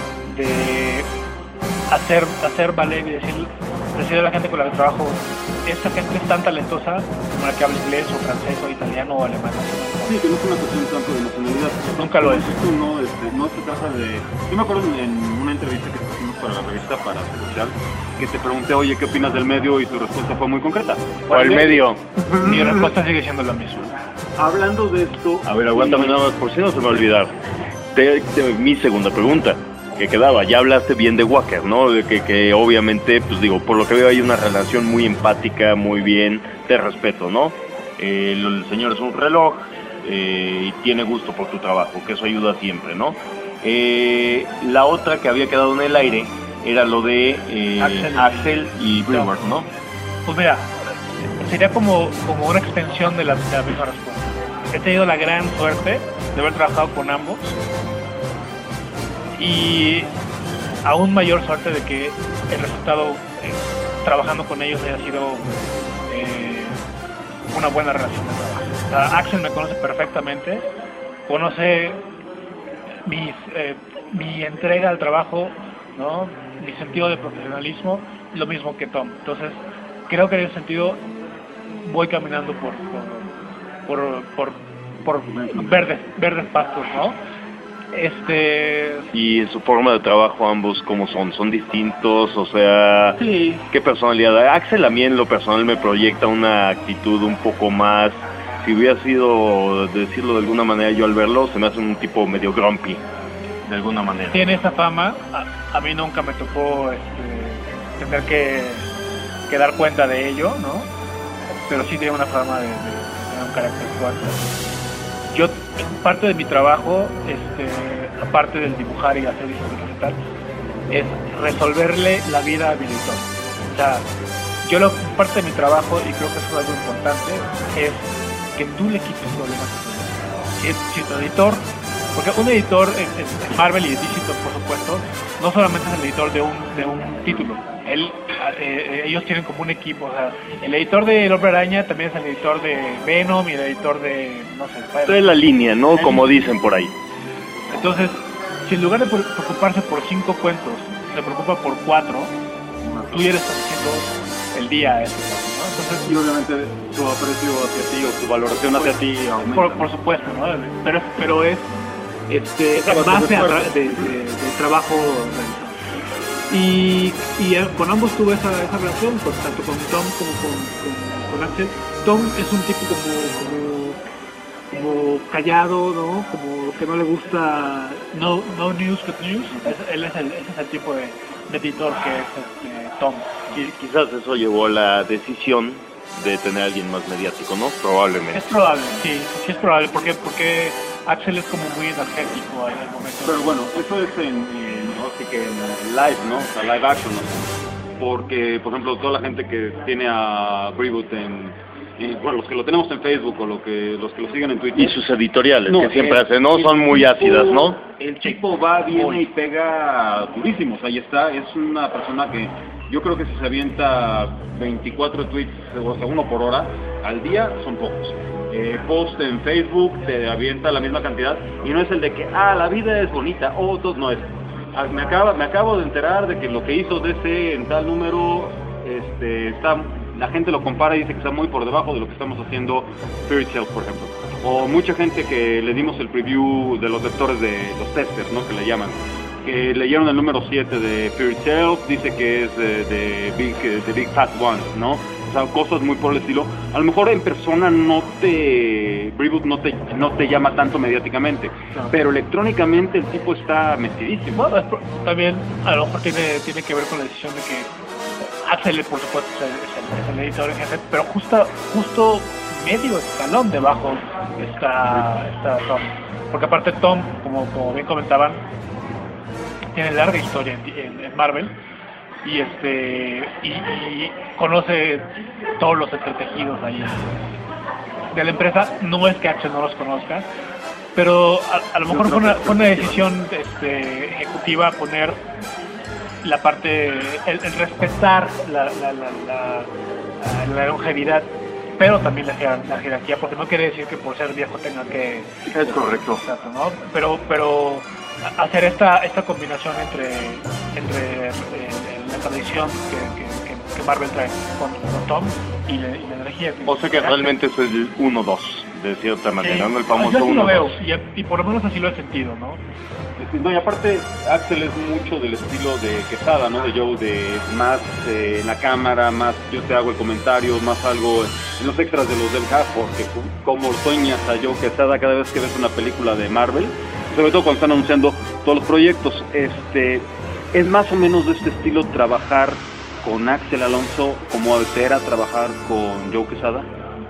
hacer valer y decir a la gente con la que trabajo, esta gente es tan talentosa como la que habla inglés o francés o italiano o alemán. Sí, que no es una cuestión tanto de nacionalidad. Nunca lo es. Esto no se trata de... Yo me acuerdo en una entrevista que hicimos para la revista, para Social, que te pregunté, oye, ¿qué opinas del medio? Y tu respuesta fue muy concreta. ¿Cuál medio? Mi respuesta sigue siendo la misma. Hablando de esto... A ver, aguántame nada más, por si no se me va a olvidar. Mi segunda pregunta que quedaba, ya hablaste bien de Walker, ¿no? De que obviamente, pues digo, por lo que veo hay una relación muy empática, muy bien, de respeto, ¿no? El señor es un reloj y tiene gusto por tu trabajo, que eso ayuda siempre, ¿no? La otra que había quedado en el aire era lo de Axel y Brewer, ¿no? Pues mira, sería como una extensión de la misma respuesta. He tenido la gran suerte de haber trabajado con ambos y aún mayor suerte de que el resultado trabajando con ellos haya sido una buena relación de trabajo. O sea, Axel me conoce perfectamente, conoce mi entrega al trabajo, ¿no? Mi sentido de profesionalismo, lo mismo que Tom. Entonces, creo que en ese sentido voy caminando por verdes pastos, ¿no? Y en su forma de trabajo ambos, ¿cómo son? ¿Son distintos? O sea, sí. ¿Qué personalidad? Axel a mí en lo personal me proyecta una actitud un poco más, si hubiera sido, decirlo de alguna manera, yo al verlo, se me hace un tipo medio grumpy, de alguna manera. Tiene esa fama, a mí nunca me tocó tener que dar cuenta de ello, ¿no? Pero sí tiene una fama de tener un carácter fuerte. Yo, parte de mi trabajo, aparte del dibujar y hacer historias y tal, es resolverle la vida a mi editor. O sea, parte de mi trabajo, y creo que eso es algo importante, es que tú le quites problemas a tu editor. Si tu editor, porque un editor en Marvel y DC, por supuesto, no solamente es el editor de un título. Ellos tienen como un equipo, o sea, el editor de El Hombre Araña también es el editor de Venom y el editor de, no sé, Spider-Man. Esto es la línea, ¿no? Como dicen por ahí. Entonces, si en lugar de preocuparse por 5 cuentos, se preocupa por 4, tú ya le estás haciendo el día a ese cuento, ¿no? Entonces, y obviamente tu aprecio hacia ti o tu valoración hacia ti aumenta. Por supuesto, ¿no? Pero es en base del trabajo realizado. Y con ambos tuve esa relación, tanto con Tom como con Axel. Tom es un tipo como callado, ¿no? Como que no le gusta no news but news. Ese es el tipo de editor que es Tom. Quizás eso llevó a la decisión de tener a alguien más mediático, ¿no? Probablemente. Es probable, sí es probable, porque Axel es como muy energético en el momento. Pero bueno, eso es en live, ¿no? O sea, live action, ¿no? Porque, por ejemplo, toda la gente que tiene a Reboot bueno, los que lo tenemos en Facebook o los que lo siguen en Twitter. Y sus editoriales, que siempre hacen, ¿no? Son muy ácidas, ¿no? El tipo va, viene y pega durísimo. O sea, ahí está, es una persona que yo creo que si se avienta 24 tweets, o sea, 1 por hora, al día son pocos. Post en Facebook, te avienta la misma cantidad, y no es el de que, la vida es bonita, todos no es. Me acabo de enterar de que lo que hizo DC en tal número, la gente lo compara y dice que está muy por debajo de lo que estamos haciendo Fairy Tail, por ejemplo. O mucha gente que le dimos el preview de los lectores de los testers, ¿no? Que le llaman. Que leyeron el número 7 de Fairy Tail, dice que es de Big Fat One, ¿no? O sea, cosas muy por el estilo. A lo mejor en persona Reboot no te llama tanto mediáticamente, pero electrónicamente el tipo está metidísimo. Bueno, también a lo mejor tiene que ver con la decisión de que Axel, por supuesto, es el editor en jefe, pero justo medio escalón debajo está Tom. Porque aparte Tom, como bien comentaban, tiene larga historia en Marvel, y conoce todos los entretejidos ahí de la empresa. No es que Axel no los conozca, pero a lo mejor fue una decisión ejecutiva poner la parte, el respetar la longevidad, pero también la jerarquía, porque no quiere decir que por ser viejo tenga que... Es correcto. ¿no? Pero hacer esta combinación entre la tradición que Marvel trae con Tom y la energía. O sea que realmente es el 1-2, de cierta manera, ¿no? El famoso 1-2. Yo así lo veo, y por lo menos así lo he sentido, ¿no? No, y aparte Axel es mucho del estilo de Quesada, ¿no? De Joe, de más en la cámara, más yo te hago el comentario, más algo en los extras de los del cast, porque como sueñas a Joe Quesada cada vez que ves una película de Marvel, sobre todo cuando están anunciando todos los proyectos. Es más o menos de este estilo trabajar con Axel Alonso como era trabajar con Joe Quesada.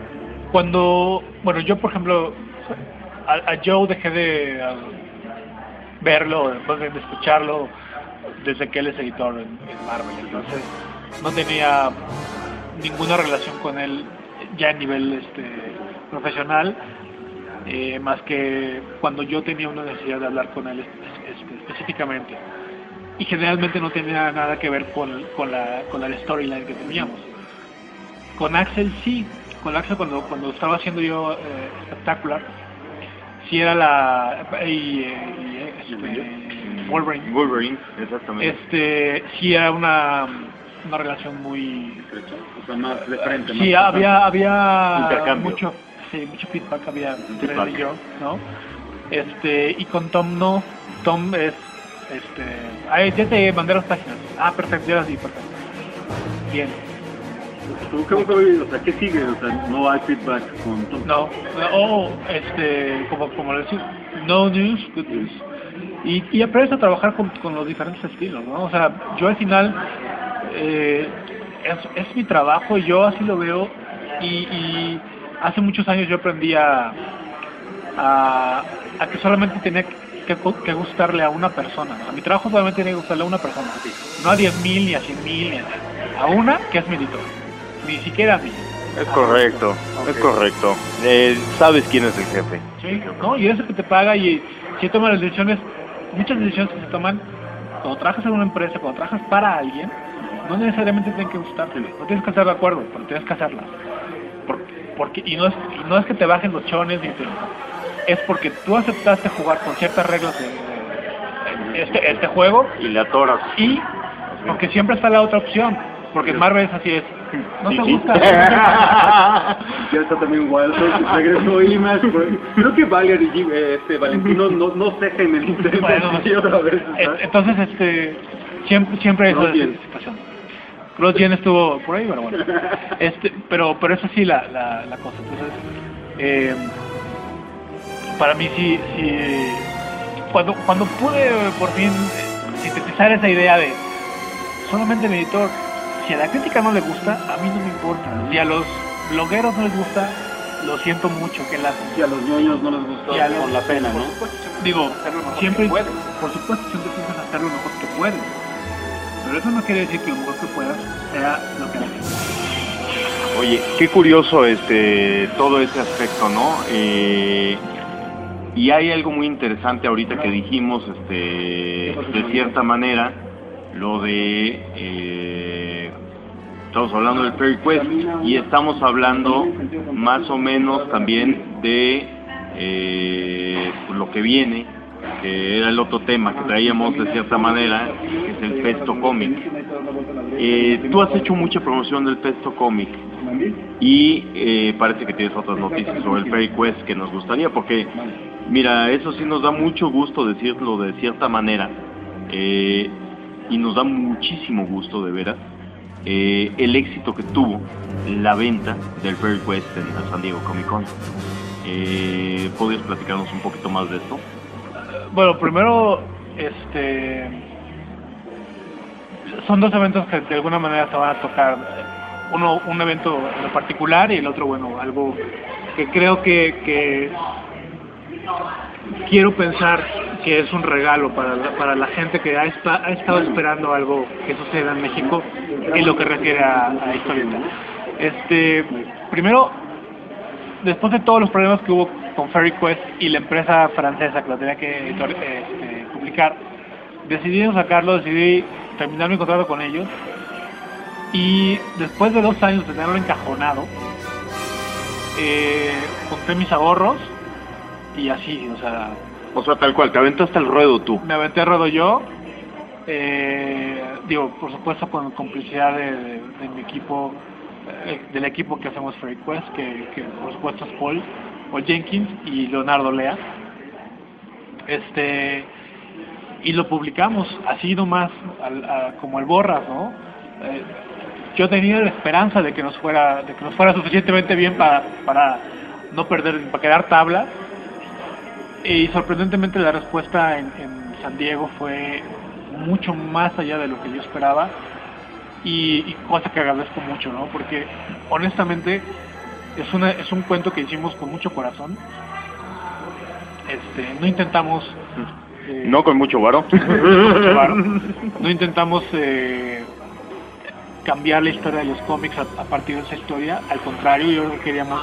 Yo por ejemplo a Joe dejé de verlo, después de escucharlo desde que él es editor en Marvel, entonces no tenía ninguna relación con él ya a nivel profesional, más que cuando yo tenía una necesidad de hablar con él específicamente, y generalmente no tenía nada que ver con la storyline que teníamos. Con Axel sí, con Axel cuando estaba haciendo yo Spectacular, sí era Wolverine, exactamente. Sí era una relación muy... O sea, más de frente. Sí, más había mucho feedback había entre él y yo, ¿no? Y con Tom no. Tom es... ya te mandé las páginas. Ah, perfecto, ya las vi, perfecto. Bien. O sea, ¿qué sigue? O sea, no hay feedback con Tom. No, como le decía, no news, good news. Y aprendes a trabajar con los diferentes estilos, ¿no? O sea, yo al final es mi trabajo y yo así lo veo, y hace muchos años yo aprendí a que solamente tenía que gustarle a una persona. A mi trabajo solamente tenía que gustarle a una persona, no a 10,000 ni a 100,000 ni a una que es mi editor, ni siquiera a mí. Es correcto, okay. Es correcto. Sabes quién es el jefe. Sí, ¿no? Y es el que te paga, y si toman las decisiones, muchas decisiones que se toman cuando trabajas en una empresa, cuando trabajas para alguien, no necesariamente tienen que gustarte, no tienes que estar de acuerdo, pero tienes que hacerlas. Y no es que te bajen los chones, es porque tú aceptaste jugar con ciertas reglas de este juego y le atoras. Y porque siempre está la otra opción, porque en Marvel es así, no te gusta. Ya está también Wild, regresó Image, creo que Valerie y Valentino no cejen el intento. Bueno, otra vez, entonces siempre hay esa situación. Crossgen estuvo por ahí, pero bueno. Pero es así la cosa. Entonces, para mí sí cuando pude por fin sintetizar esa idea de solamente mi editor, si a la crítica no le gusta, a mí no me importa. Si a los blogueros no les gusta, lo siento mucho que si a los ñoños no les gustó, con la pena, ¿no? Digo, siempre, por supuesto, siempre piensas hacer lo mejor que puedes, pero eso no quiere decir que lo mejor que puedas sea lo que haces. Oye, qué curioso todo ese aspecto, ¿no? Y hay algo muy interesante ahorita que dijimos, de cierta manera, lo de estamos hablando del Fairy Quest, y estamos hablando más o menos también de lo que viene, que era el otro tema que traíamos de cierta manera, que es el Festo Comic. Tú has hecho mucha promoción del Festo Comic y parece que tienes otras noticias sobre el Fairy Quest que nos gustaría, porque mira, eso sí nos da mucho gusto decirlo de cierta manera, y nos da muchísimo gusto de veras el éxito que tuvo la venta del Fairy Quest en la San Diego Comic Con. ¿Podrías platicarnos un poquito más de esto? Bueno, primero, son dos eventos que de alguna manera se van a tocar. Uno, un evento en particular, y el otro, bueno, algo que creo que quiero pensar que es un regalo para la gente que ha estado esperando algo que suceda en México en lo que refiere a historieta. Primero, después de todos los problemas que hubo con Fairy Quest y la empresa francesa que lo tenía que publicar, decidí terminar mi contrato con ellos, y después de 2 años de tenerlo encajonado, junté mis ahorros y así, o sea, tal cual, te aventaste al ruedo tú. Me aventé al ruedo yo, por supuesto con complicidad de mi equipo, del equipo que hacemos Fairy Quest, que por supuesto es Paul Jenkins y Leonardo Lea, y lo publicamos así nomás, como al borras, ¿no? Yo tenía la esperanza de que nos fuera suficientemente bien para no perder, para quedar tabla, y sorprendentemente la respuesta en San Diego fue mucho más allá de lo que yo esperaba, y cosa que agradezco mucho, ¿no? Porque honestamente es un cuento que hicimos con mucho corazón. No intentamos no con mucho varo. No intentamos cambiar la historia de los cómics a partir de esa historia. Al contrario, yo creo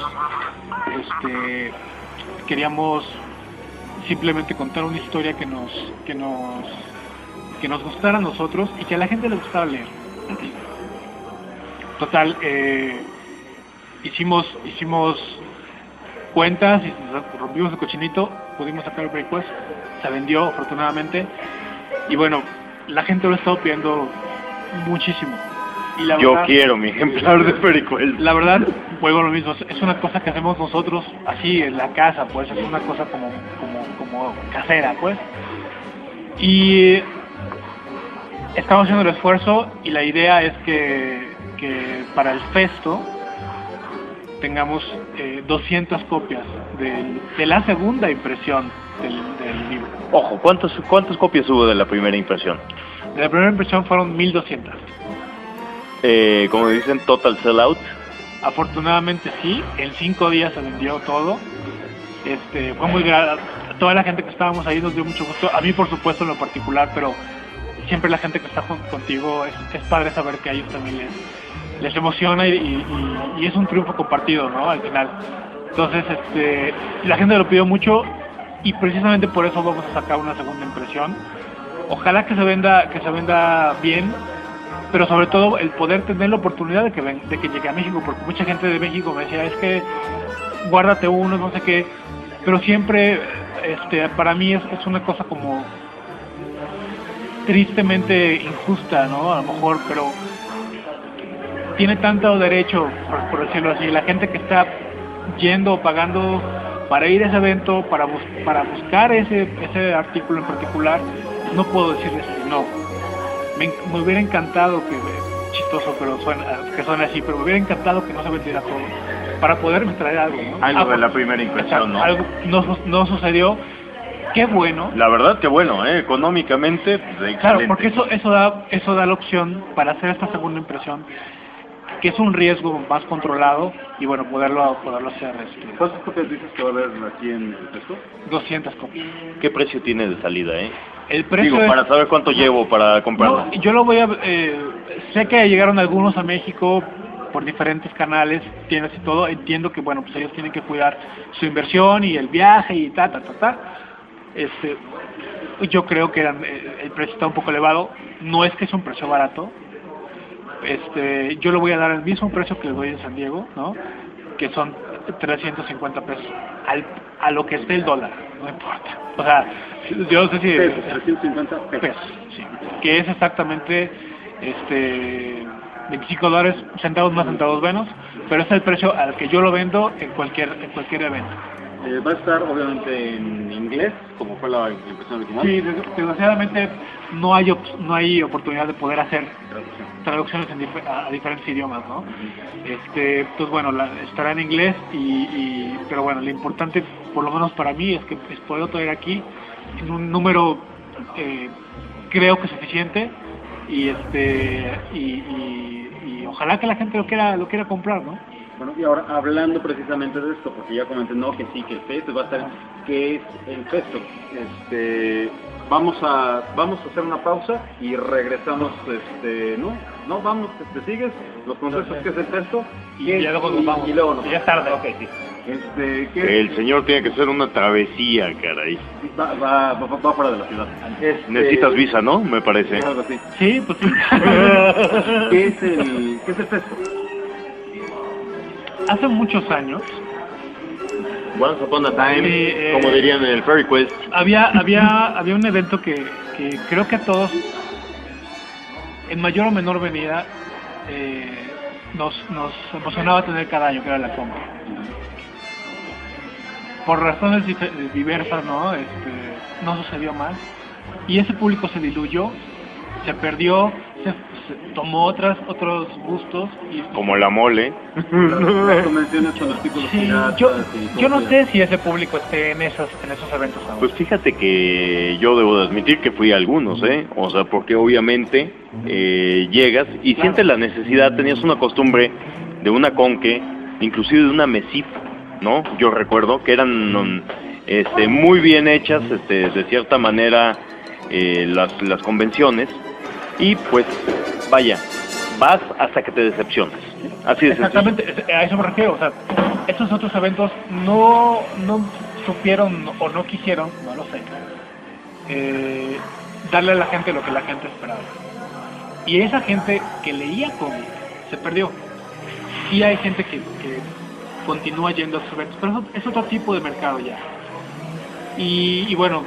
que queríamos simplemente contar una historia que nos gustara a nosotros y que a la gente le gustara leer. Total, hicimos cuentas y rompimos el cochinito, pudimos sacar el Fairy Quest, se vendió afortunadamente, y bueno, la gente lo ha estado pidiendo muchísimo. Y la verdad, yo quiero mi ejemplar de Fairy Quest. La verdad, juego lo mismo, es una cosa que hacemos nosotros así en la casa, pues es una cosa como casera, pues. Y estamos haciendo el esfuerzo, y la idea es que para el festo tengamos 200 copias de la segunda impresión del libro. Ojo, ¿cuántas copias hubo de la primera impresión? De la primera impresión fueron 1200. Como dicen, total sellout. Afortunadamente sí, en 5 días se vendió todo. Fue muy grave. Toda la gente que estábamos ahí nos dio mucho gusto. A mí, por supuesto, en lo particular, pero siempre la gente que está contigo es padre saber que a ellos también les emociona, y es un triunfo compartido, ¿no? Al final. Entonces, la gente lo pidió mucho, y precisamente por eso vamos a sacar una segunda impresión. Ojalá que se venda bien, pero sobre todo el poder tener la oportunidad de que llegue a México, porque mucha gente de México me decía, es que guárdate uno, no sé qué, pero siempre, para mí es una cosa como tristemente injusta, ¿no? A lo mejor, pero tiene tanto derecho, por decirlo así, la gente que está yendo o pagando para ir a ese evento, para buscar ese artículo en particular. No puedo decirles que no. Me hubiera encantado chistoso, pero que suene así, pero me hubiera encantado que no se vendiera todo, para poderme traer algo, ¿no? Algo de la primera impresión, ¿no? Algo no sucedió. Qué bueno. La verdad que bueno, económicamente, pues, claro, porque eso da la opción para hacer esta segunda impresión, que es un riesgo más controlado, y bueno, poderlo hacer. ¿Cuántas copias dices que va a haber aquí en el texto? 200 copias. ¿Qué precio tiene de salida, El precio para saber cuánto llevo para comprarlo. No, yo lo voy a... sé que llegaron algunos a México por diferentes canales, tiendas y todo. Entiendo que, bueno, pues ellos tienen que cuidar su inversión y el viaje y yo creo que el precio está un poco elevado. No es que es un precio barato. Yo le voy a dar el mismo precio que le doy en San Diego, ¿no? Que son 350 pesos a lo que esté el dólar, no importa. O sea, yo no sé si 350 pesos, sí, que es exactamente $25, centavos más, centavos menos, pero es el precio al que yo lo vendo en cualquier evento. Va a estar obviamente en inglés, como fue la impresión original. Sí, desgraciadamente no hay oportunidad de poder hacer traducciones a diferentes idiomas, ¿no? Pues bueno, estará en inglés, pero bueno, lo importante, por lo menos para mí, es que puedo traer aquí en un número creo que suficiente, y ojalá que la gente lo quiera comprar, ¿no? Bueno, y ahora hablando precisamente de esto, porque ya comenté, no, que sí, que el Festo va a estar, ¿qué es el Festo? Vamos a hacer una pausa y regresamos, no, vamos, sigues los conceptos que es el Festo y luego nos vamos. Y luego nos ya es tarde. Okay, sí. El señor tiene que hacer una travesía, caray. Va fuera de la ciudad. Necesitas visa, ¿no? Me parece. Algo así. Sí, pues sí. ¿Qué es el Festo? Hace muchos años Once upon a time, como dirían en el Fairy Quest. había un evento que creo que a todos, en mayor o menor medida, nos emocionaba tener cada año, que era la Conca. Por razones diversas, no sucedió más. Y ese público se diluyó, se perdió, se tomó otros gustos. Como la mole. Las convenciones con los títulos piratas yo no sé si ese público esté en esos eventos aún. Pues fíjate que yo debo de admitir que fui a algunos, o sea, porque obviamente llegas y sientes la necesidad, tenías una costumbre de una conque, inclusive de una mesif, ¿no? Yo recuerdo que eran muy bien hechas, de cierta manera, las convenciones, y pues vaya, vas hasta que te decepcionas. Así de exactamente, a eso me refiero. O sea, estos otros eventos no supieron o no quisieron, no lo sé, darle a la gente lo que la gente esperaba. Y esa gente que leía cómics se perdió. Sí hay gente que continúa yendo a esos eventos, pero es otro tipo de mercado ya. Y bueno,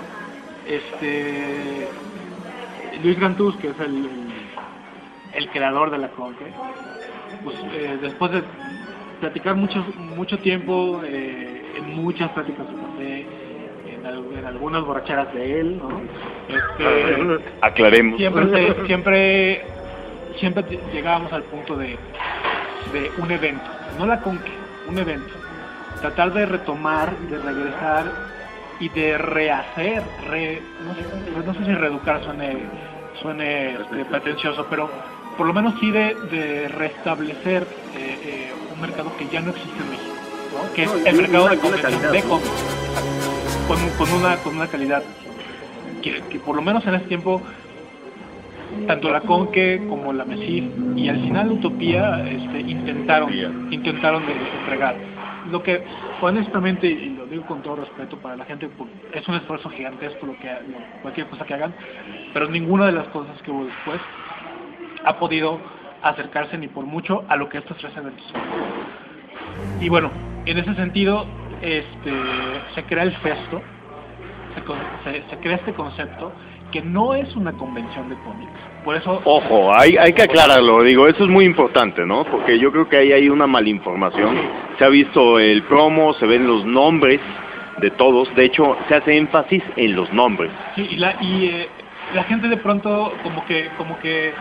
Luis Gantús, que es el creador de la Conque, pues después de platicar mucho tiempo, en muchas pláticas de café, en algunas borracheras de él, ¿no? Aclaremos. Siempre llegábamos al punto de un evento, no la Conque, un evento. Tratar de retomar, de regresar y de rehacer, no sé si reeducar suene pretencioso, pero por lo menos sí de restablecer un mercado que ya no existe en México, ¿no? Que es el mercado de cómics, con una calidad que por lo menos en ese tiempo tanto la Conque como la Mesif y al final Utopía intentaron de entregar. Lo que honestamente, y lo digo con todo respeto para la gente, es un esfuerzo gigantesco cualquier cosa que hagan, pero ninguna de las cosas que hubo después ha podido acercarse ni por mucho a lo que estos tres eventos son. Y bueno, en ese sentido se crea el Festo, se crea este concepto que no es una convención de cómics. Por eso, ojo, hay que aclararlo, digo, eso es muy importante, ¿no? Porque yo creo que ahí hay una malinformación. Se ha visto el promo, se ven los nombres de todos, de hecho se hace énfasis en los nombres. Sí, y la gente de pronto como que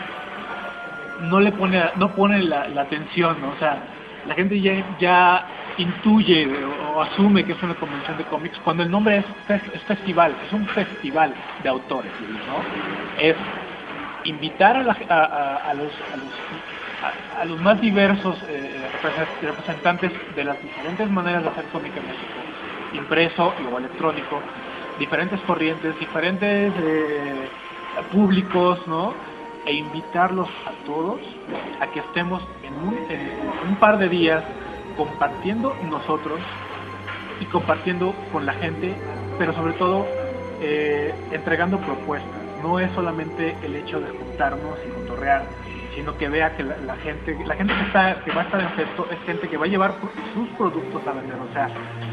no pone la atención, ¿no? O sea, la gente ya intuye o asume que es una convención de cómics cuando el nombre es festival, es un festival de autores, ¿no? Es invitar a los más diversos representantes de las diferentes maneras de hacer cómic en México, impreso o electrónico, diferentes corrientes, diferentes públicos, ¿no? E invitarlos a todos a que estemos en un par de días compartiendo nosotros y compartiendo con la gente, pero sobre todo entregando propuestas. No es solamente el hecho de juntarnos y cotorrear, sino que vea que la gente que va a estar en Festo es gente que va a llevar sus productos a vender, o sea,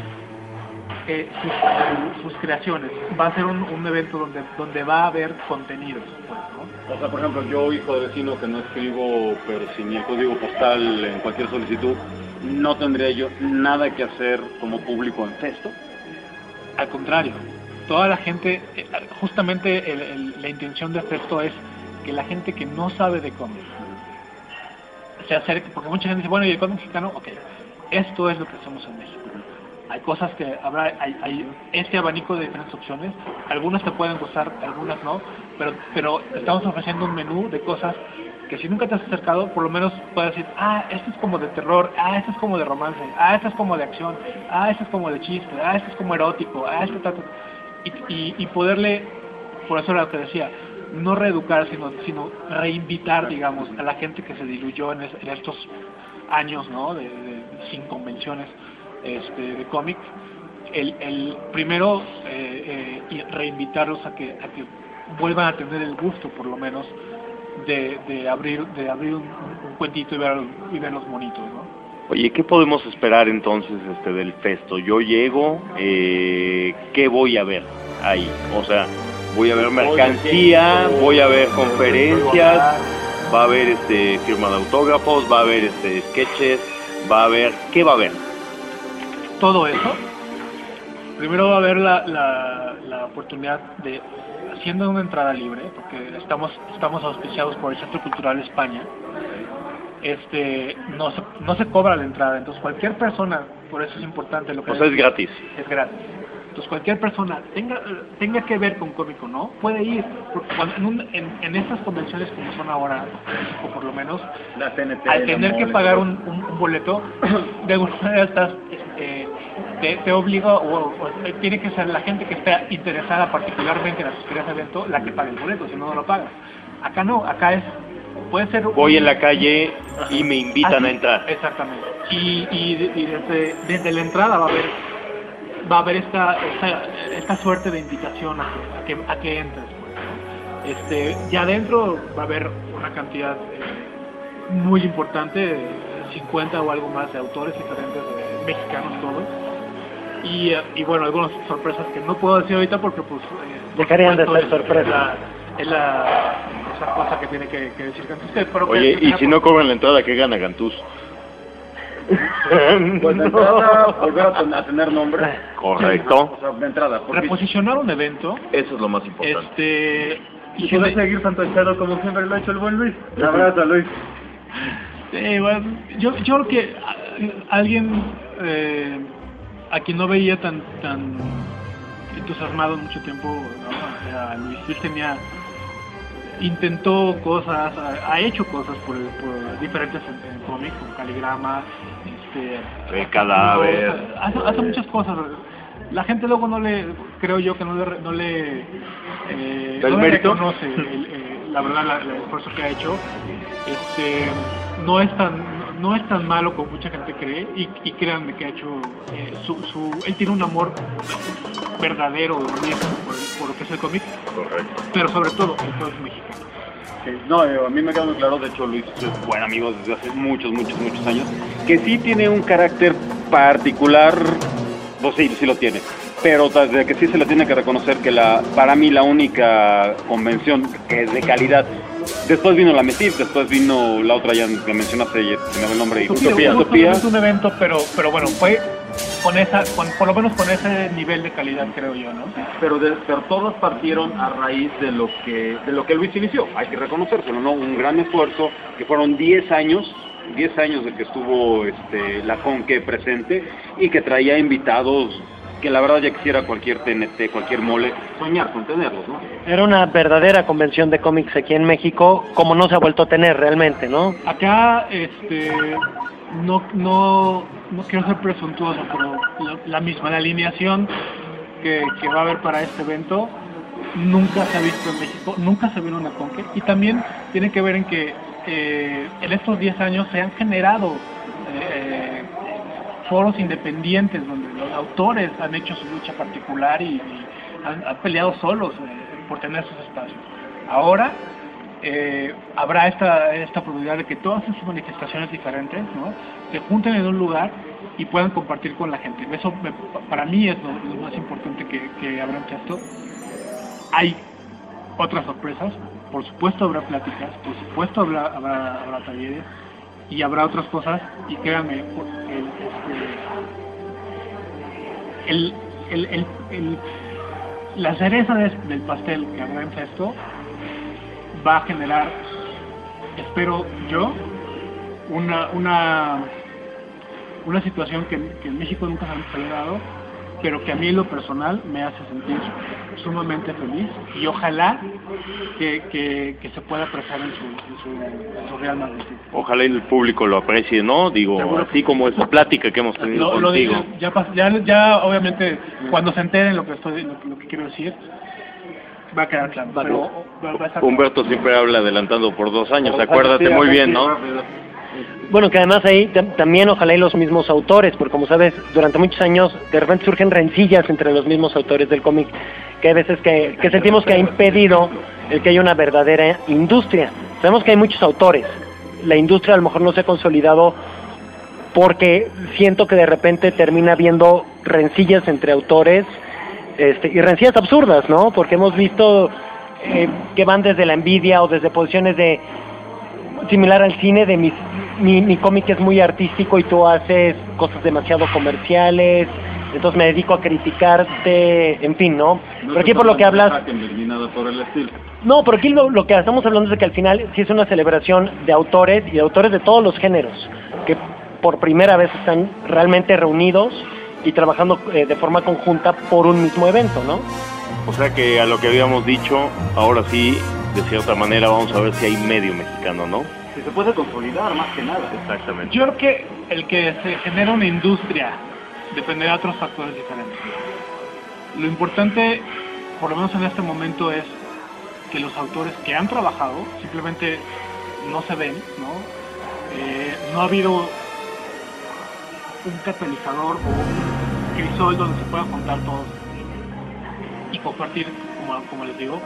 sus creaciones. Va a ser un evento donde va a haber contenidos, pues, ¿no? O sea, por ejemplo, yo, hijo de vecino, que no escribo, pero sin el código postal en cualquier solicitud, no tendría yo nada que hacer como público en Festo. Al contrario, toda la gente, justamente la intención de Festo es que la gente que no sabe de cómics se acerque, porque mucha gente dice, bueno, ¿y el cómic mexicano? Ok, esto es lo que hacemos en México. hay cosas que habrá, hay este abanico de diferentes opciones, algunas te pueden gustar, algunas no, pero estamos ofreciendo un menú de cosas que si nunca te has acercado, por lo menos puedes decir, esto es como de terror, esto es como de romance, esto es como de acción, esto es como de chiste, esto es como erótico, esto y poderle, por eso era lo que decía, no reeducar, sino reinvitar, digamos, a la gente que se diluyó en estos años, ¿no? Sin convenciones de cómic, el primero y reinvitarlos a que vuelvan a tener el gusto, por lo menos, de abrir un cuentito y ver los monitos, ¿no? Oye, ¿qué podemos esperar entonces del festo? Yo llego, ¿qué voy a ver ahí? O sea, voy a ver mercancía, voy a ver conferencias, va a haber firma de autógrafos, va a haber sketches, va a haber, ¿qué va a haber? Todo eso. Primero va a haber la oportunidad de, haciendo una entrada libre, porque estamos auspiciados por el Centro Cultural España. No se cobra la entrada, entonces cualquier persona, por eso es importante lo que es gratis. Es gratis. Entonces cualquier persona tenga que ver con cómic o no, puede ir, porque en estas convenciones como son ahora, o por lo menos, la TNT, al tener que pagar un boleto, de alguna manera estás, te obliga, o tiene que ser la gente que esté interesada particularmente en asistir a ese evento la que pague el boleto, si no lo paga. Acá no, acá puede ser... Voy en la calle y me invitan a entrar. Exactamente. Y desde la entrada va a haber esta suerte de invitación a que entres. Ya adentro va a haber una cantidad muy importante, 50 o algo más de autores diferentes, mexicanos todos. Y bueno, algunas sorpresas que no puedo decir ahorita porque pues... dejarían de ser sorpresas. Esa cosa que tiene que decir Gantús. Oye, y si no cobran la entrada, ¿qué gana Gantús? Pues de entrada, volver a tener nombre. Correcto. O sea, de entrada. Reposicionar un evento. Eso es lo más importante. Y poder seguir fantaseado como siempre lo ha hecho el buen Luis. Un abrazo, Luis. Bueno, yo creo que alguien a quien no veía tan entusiasmado mucho tiempo, ¿no? O sea, Luis intentó cosas, ha hecho cosas por diferentes en cómics, como Caligrama, Cadáver, hace muchas cosas. La gente luego creo yo que no le reconoce la verdad el esfuerzo que ha hecho. No es tan malo como mucha gente cree, y créanme que ha hecho él tiene un amor verdadero, honesto por lo que es el cómic. Correcto. Pero sobre todo el pueblo mexicano. Sí, no, a mí me queda muy claro, de hecho Luis es buen amigo desde hace muchos años, que sí tiene un carácter particular, pues sí lo tiene, pero desde que sí se le tiene que reconocer que para mí la única convención que es de calidad. Después vino la MESIF, después vino la otra ya que mencionaste, se me va el nombre, Utopía. Es un evento, pero bueno, fue por lo menos con ese nivel de calidad, creo yo, ¿no? Pero todos partieron a raíz de lo que Luis inició, hay que reconocérselo, ¿no? Un gran esfuerzo, que fueron 10 años de que estuvo la Conque presente, y que traía invitados que la verdad ya quisiera cualquier TNT, cualquier mole, soñar con tenerlos, ¿no? Era una verdadera convención de cómics aquí en México, como no se ha vuelto a tener realmente, ¿no? Acá, no quiero ser presuntuoso, pero la alineación que va a haber para este evento nunca se ha visto en México, nunca se vio en una Conque, y también tiene que ver en que en estos 10 años se han generado foros independientes donde los autores han hecho su lucha particular y han peleado solos por tener sus espacios. Ahora habrá esta oportunidad de que todas esas manifestaciones diferentes, ¿no?, se junten en un lugar y puedan compartir con la gente. Eso para mí es lo más importante que habrá en esto. Hay otras sorpresas, por supuesto habrá pláticas, por supuesto habrá talleres, y habrá otras cosas, y créanme, la cereza del pastel que habrá en Festo va a generar, espero yo, una situación que en México nunca se había dado, pero que a mí en lo personal me hace sentir sumamente feliz y ojalá que se pueda apreciar en su real magnitud. Ojalá el público lo aprecie, ¿no? Digo, seguro, así como esa plática que hemos tenido contigo. Ya obviamente cuando se enteren lo que quiero decir va a quedar claro. Pero va a estar Humberto siempre habla adelantando por 2 años, acuérdate muy bien, ¿no? Bueno, que además ahí también ojalá y los mismos autores, porque como sabes, durante muchos años de repente surgen rencillas entre los mismos autores del cómic, que hay veces que sentimos que ha impedido el que haya una verdadera industria. Sabemos que hay muchos autores, la industria a lo mejor no se ha consolidado porque siento que de repente termina habiendo rencillas entre autores, y rencillas absurdas, ¿no? Porque hemos visto que van desde la envidia o desde posiciones de similar al cine de mi cómic es muy artístico y tú haces cosas demasiado comerciales, entonces me dedico a criticarte, en fin, ¿no? Pero aquí por lo que hablas... No, pero aquí lo que estamos hablando es de que al final sí es una celebración de autores y de autores de todos los géneros, que por primera vez están realmente reunidos y trabajando de forma conjunta por un mismo evento, ¿no? O sea que a lo que habíamos dicho, ahora sí, de cierta manera vamos a ver si hay medio mexicano, ¿no? Si se puede consolidar más que nada. Exactamente. Yo creo que el que se genera una industria dependerá de otros factores diferentes. Lo importante, por lo menos en este momento, es que los autores que han trabajado simplemente no se ven, ¿no? No ha habido un catalizador o un crisol donde se puedan juntar todos y compartir, como les digo,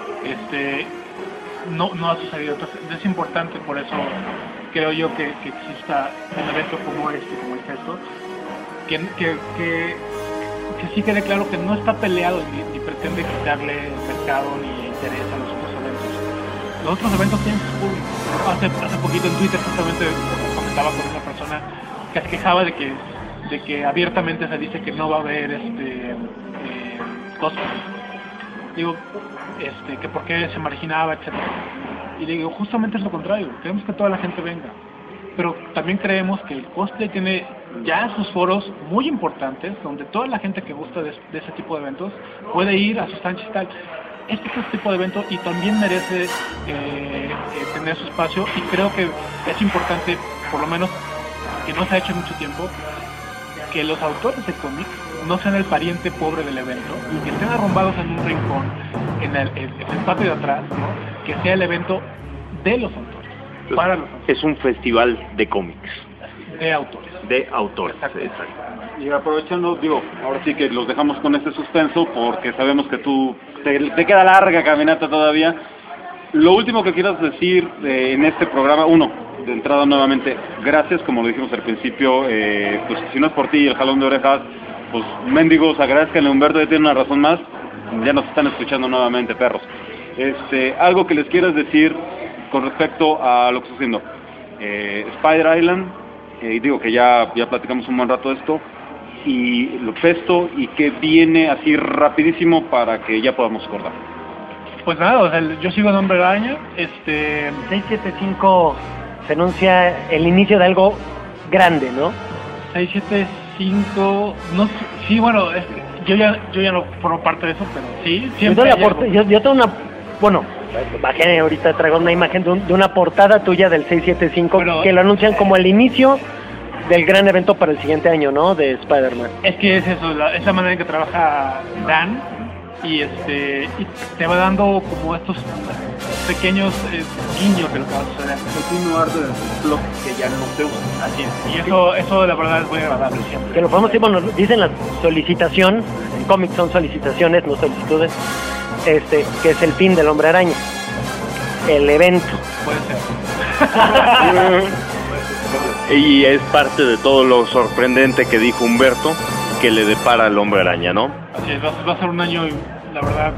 no ha sucedido. Entonces es importante, por eso creo yo que exista un evento como el gesto, que sí quede claro que no está peleado ni pretende quitarle mercado ni interés a los otros eventos. Los otros eventos tienen su público. Hace poquito en Twitter justamente comentaba con una persona que se quejaba de que abiertamente se dice que no va a haber cosplay. Digo, que por qué se marginaba, etcétera. Y le digo, justamente es lo contrario, queremos que toda la gente venga. Pero también creemos que el cosplay tiene ya sus foros muy importantes, donde toda la gente que gusta de ese tipo de eventos puede ir a sus stanchas y tal. Este es este tipo de evento y también merece tener su espacio, y creo que es importante, por lo menos que no se ha hecho en mucho tiempo, que los autores de cómics no sean el pariente pobre del evento y que estén arrumbados en un rincón en el patio de atrás, ¿no? Que sea el evento de los autores, para los autores. Es un festival de cómics. De autores. De autores, exacto. Y aprovechando, ahora sí que los dejamos con este suspenso porque sabemos que te queda larga caminata todavía. Lo último que quieras decir en este programa, de entrada nuevamente, gracias, como lo dijimos al principio, pues si no es por ti y el jalón de orejas, pues mendigos, agradezcanle a Humberto, ya tiene una razón más, ya nos están escuchando nuevamente, perros. Algo que les quieras decir con respecto a lo que está haciendo Spider Island, y digo que ya platicamos un buen rato de esto, y lo Festo, y que viene así rapidísimo para que ya podamos acordar. Pues nada, yo sigo en Hombre Araña. 675 se anuncia el inicio de algo grande, ¿no? 675, no, sí, bueno, yo ya no formo parte de eso, pero sí, siempre. Yo tengo bajé ahorita, traigo una imagen de una portada tuya del 675, pero, que lo anuncian como el inicio del gran evento para el siguiente año, ¿no? De Spider-Man. Es que es eso, es la manera en que trabaja Dan, y te va dando como estos pequeños guiños de lo que va a suceder. Continuar de blog que ya no se usa. Así es. Y eso la verdad es muy agradable siempre. Que lo podemos decir, bueno, dicen la solicitación, en cómics son solicitaciones, no solicitudes, que es el fin del Hombre Araña. El evento. Puede ser. Y es parte de todo lo sorprendente que dijo Humberto, que le depara al Hombre Araña, ¿no? Así es, va a ser un año, la verdad,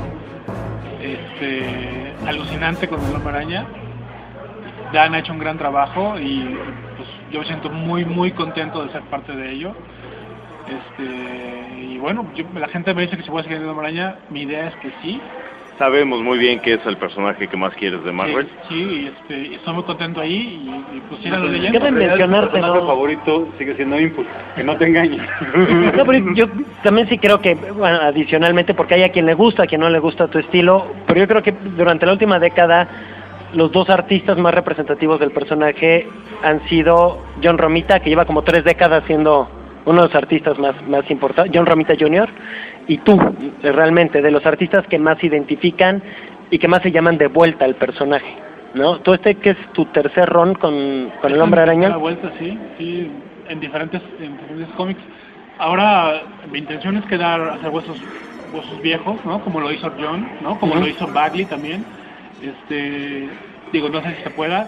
alucinante con el Hombre Araña. Ya han hecho un gran trabajo y pues yo me siento muy muy contento de ser parte de ello. Y bueno, la gente me dice que se puede seguir en el Hombre Araña, mi idea es que sí. Sabemos muy bien que es el personaje que más quieres de Marvel. Sí, estoy muy contento ahí y pues ir a lo leyendo. Cabe mencionarte, tu personaje favorito sigue siendo Impulse, que no te engañes. No, pero yo también sí creo que, bueno, adicionalmente, porque hay a quien le gusta, a quien no le gusta tu estilo, pero yo creo que durante la última década los dos artistas más representativos del personaje han sido John Romita, que lleva como 3 décadas siendo uno de los artistas más importantes, John Romita Jr., y tú, realmente, de los artistas que más identifican y que más se llaman de vuelta al personaje, ¿no? Tú que es tu tercer run con el Hombre Araña. La vuelta, sí, en diferentes cómics. Ahora, mi intención es hacer huesos viejos, ¿no? Como lo hizo John, ¿no? Como lo hizo Bagley también. Digo, no sé si se pueda.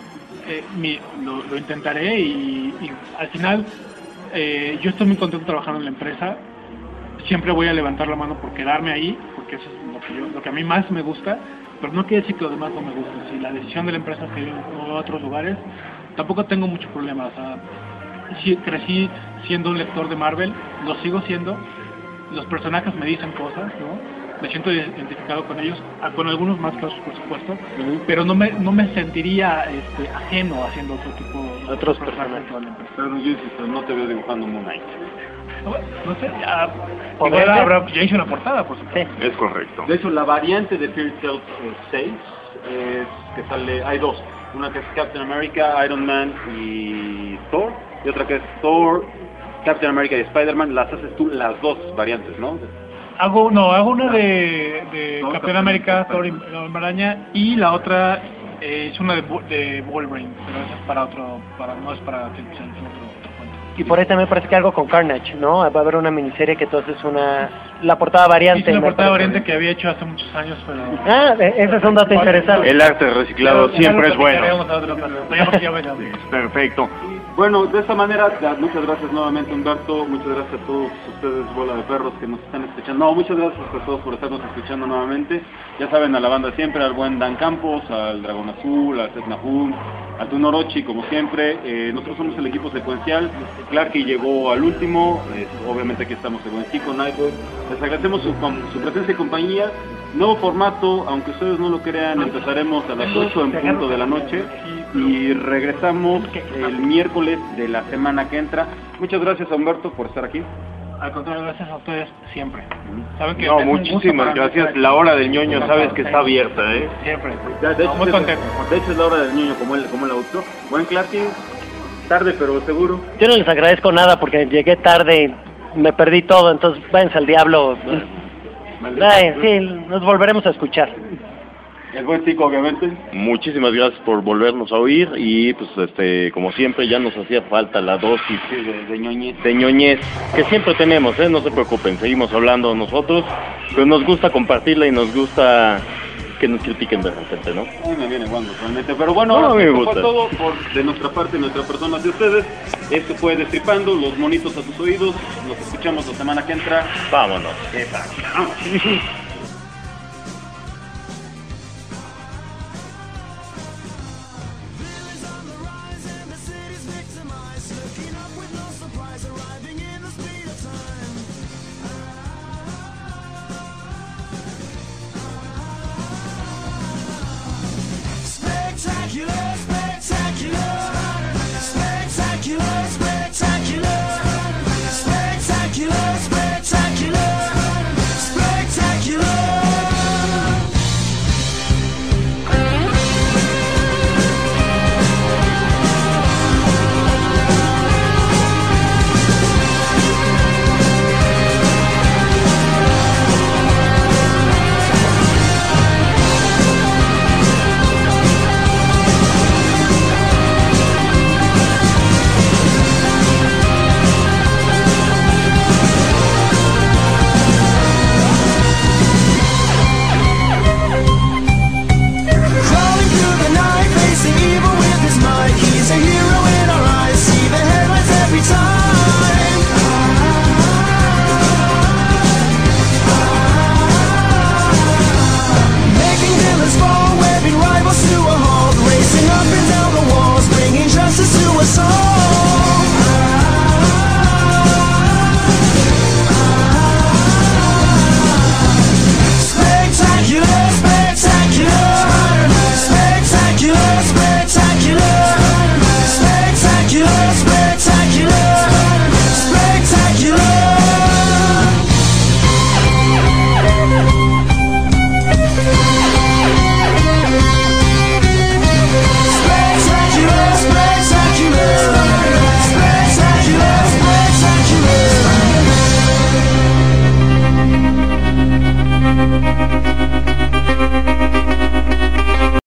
Lo intentaré y al final yo estoy muy contento trabajando en la empresa. Siempre voy a levantar la mano por quedarme ahí, porque eso es lo que a mí más me gusta, pero no quiere decir que lo demás no me guste. Si la decisión de la empresa es que ir a otros lugares, tampoco tengo mucho problema. O sea, sí, crecí siendo un lector de Marvel, lo sigo siendo, los personajes me dicen cosas, ¿no? Me siento identificado con ellos, con algunos más casos, por supuesto, pero no me sentiría ajeno haciendo otros personajes. Pero yo insisto, no te veo dibujando Moon Knight. No sé, ya hice una portada, por supuesto. Sí. Es correcto. De hecho, la variante de Fear Itself 6 es que sale, hay 2. Una que es Captain America, Iron Man y Thor, y otra que es Thor, Captain America y Spider-Man. Las haces tú, las 2 variantes, ¿no? Hago una de Captain America, Thor y la Araña, y la otra es una de Wolverine, pero esa es para otro, no es para otro cuento. Y por ahí también parece que algo con Carnage, ¿no? Va a haber una miniserie que tú haces la portada variante. Sí, una portada variante que había hecho hace muchos años, pero... ese es un dato interesante. El arte reciclado siempre es bueno. Perfecto. Bueno, de esta manera, muchas gracias nuevamente, Humberto, muchas gracias a todos ustedes, bola de perros, que nos están escuchando. No, muchas gracias a todos por estarnos escuchando nuevamente. Ya saben, a la banda siempre, al buen Dan Campos, al Dragón Azul, al Seth Nahum, al Tunorochi, como siempre. Nosotros somos el equipo secuencial. Clarky llegó al último, obviamente aquí estamos de buen chico, Nightwave. Les agradecemos su presencia y compañía. Nuevo formato, aunque ustedes no lo crean, empezaremos a las 8 en punto de la noche y regresamos el miércoles de la semana que entra. Muchas gracias a Humberto por estar aquí. Al contrario, gracias a ustedes siempre. ¿Saben que muchísimas gracias. La hora del ñoño, sabes que está abierta, Siempre. Muy contento. De hecho es la hora del ñoño, como el autor. Buen Clarky, tarde pero seguro. Yo no les agradezco nada porque llegué tarde, me perdí todo, entonces váyanse al diablo. Sí, nos volveremos a escuchar. El buen Tico, obviamente. Muchísimas gracias por volvernos a oír y pues como siempre ya nos hacía falta la dosis de ñoñez que siempre tenemos, no se preocupen, seguimos hablando nosotros, pero nos gusta compartirla y nos gusta que nos critiquen de repente, ¿no? A mí me viene cuando realmente, pero bueno, esto fue todo de nuestra parte, nuestra persona, de ustedes. Esto fue Destripando, los monitos a tus oídos. Nos escuchamos la semana que entra. Vámonos. Vamos.